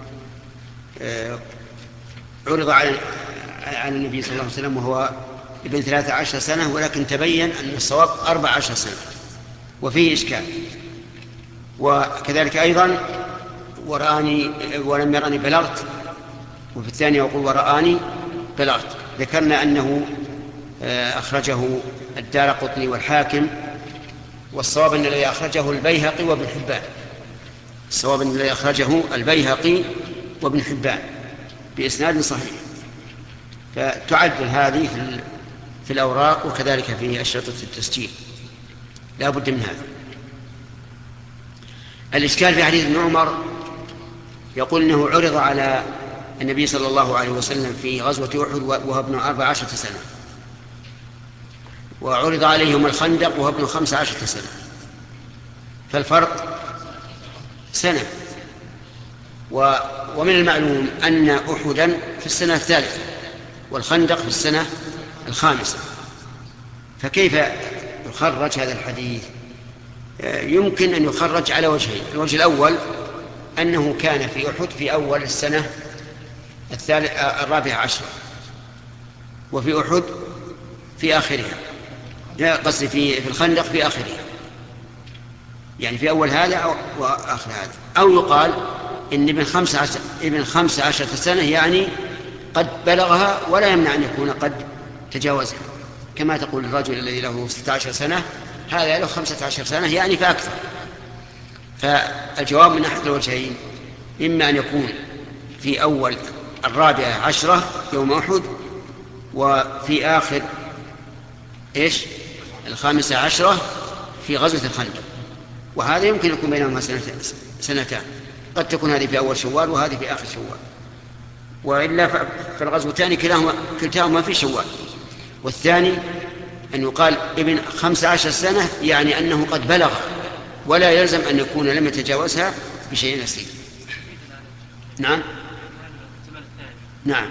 عرض على على النبي صلى الله عليه وسلم وهو ابن ثلاثة عشر سنة، ولكن تبين أن الصواب أربع عشر سنة، وفيه إشكال. وكذلك أيضا ورآني ولم يراني بلغت، وفي الثانية يقول ورآني بلغت. ذكرنا أنه أخرجه الدارقطني والحاكم، والصواب أن الذي أخرجه البيهقي وابن حبان. الصواب أن الذي أخرجه البيهقي وابن حبان بإسناد صحيح. فتعدل هذه في, في الأوراق وكذلك في أشرطة التسجيل، لا بد من هذا. الإشكال في حديث ابن عمر يقول أنه عرض على النبي صلى الله عليه وسلم في غزوة أحد وهو ابن أربع عشرة سنة، وعرض عليهم الخندق وهو ابن خمس عشرة سنة، فالفرق سنة. و ومن المعلوم أن أحدا في السنة الثالثة والخندق في السنة الخامسة، فكيف يخرج هذا الحديث؟ يمكن أن يخرج على وجهين. الوجه الأول أنه كان في أحد في أول السنة الرابعة عشر، وفي أحد في آخرها، قصدي في الخندق في آخرها، يعني في أول هذا أو وآخر هذا. أو يقال إن ابن خمس عشر ابن خمس عشرة سنة يعني قد بلغها ولا يمنع أن يكون قد تجاوزها، كما تقول الرجل الذي له ستة عشر سنة هذا له خمسة عشر سنة يعني فأكثر. فالجواب من أحد الوجهين، إما أن يكون في أول الرابعة عشرة يوم أحد، وفي آخر إيش الخامسة عشرة في غزوة الخندق، وهذا يمكن يكون بينهما سنتان، قد تكون هذه في أول شوال وهذه في آخر شوال، وإلا في الغزوتان كلتاهما في شوال. والثاني أن يقال ابن خمس عشر سنة يعني أنه قد بلغ، ولا يلزم أن يكون لم يتجاوزها بشيء يسير. نعم نعم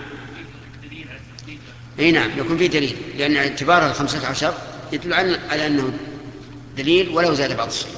اي نعم يكون فيه دليل، لأن اعتبارها الخمسة عشر يدل على أنه دليل ولو زاد بعض الشيء.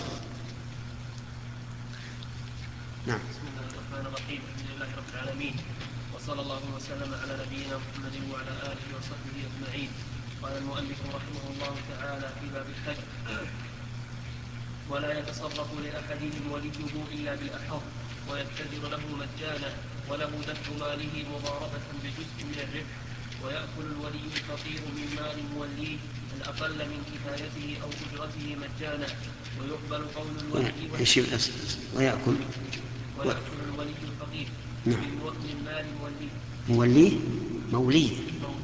نعم. بسم الله الرحمن الرحيم، الحمد لله رب العالمين، وصلى الله وسلم على نبينا محمد وعلى آله وصحبه أجمعين. قال المؤلف رحمه الله تعالى في باب الحج: ولا يتصرف لأحدهم وليه إلا بالأحر ويبتذر له مجانا وله دفع ماله مضاربة بجزء من الربح ويأكل الولي الفقير من مال موليه الأقل من كفايته أو أجرته مجانا ويقبل قول الولي ويأكل ويأكل الولي الفقير نعم. من مال موليه موليه موليه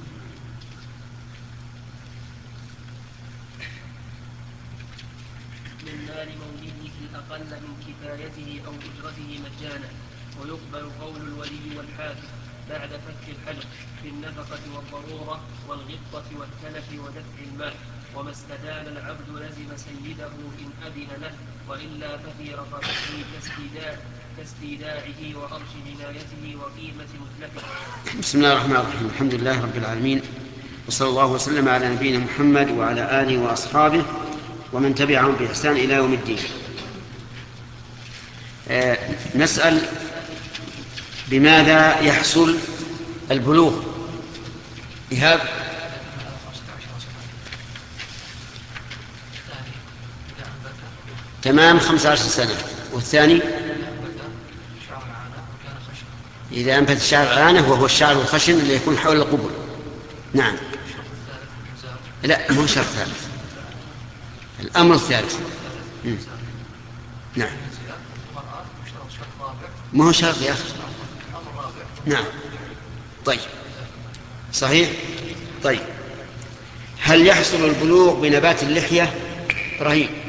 من مال موليه الأقل من كفايته أو أجرته مجانا ويقبل قول الولي والحاكم بعد فك الحجر في النفقة والضرورة والغبطة والتلف ودفع المال وما استدان العبد لزم سيده إن أذن له وإلا ففي رقبته كاستيداع كاستيداعه وأرش جنايته وقيمة متلفه. بسم الله الرحمن الرحيم. الحمد لله رب العالمين وصلى الله وسلم على نبينا محمد وعلى آله وأصحابه ومن تبعهم بإحسان إلى يوم الدين. آه نسأل بماذا يحصل البلوغ؟ إيهاب؟ تمام خمسة عشر سنة. والثاني إذا أنبت الشعر العانة وهو الشعر الخشن اللي يكون حول القبل. نعم. لا مو شرط ثالث، الأمر الثالث. م. نعم ما هو شرط يا أخي. نعم طيب صحيح. طيب هل يحصل البلوغ بنبات اللحية؟ إبراهيم.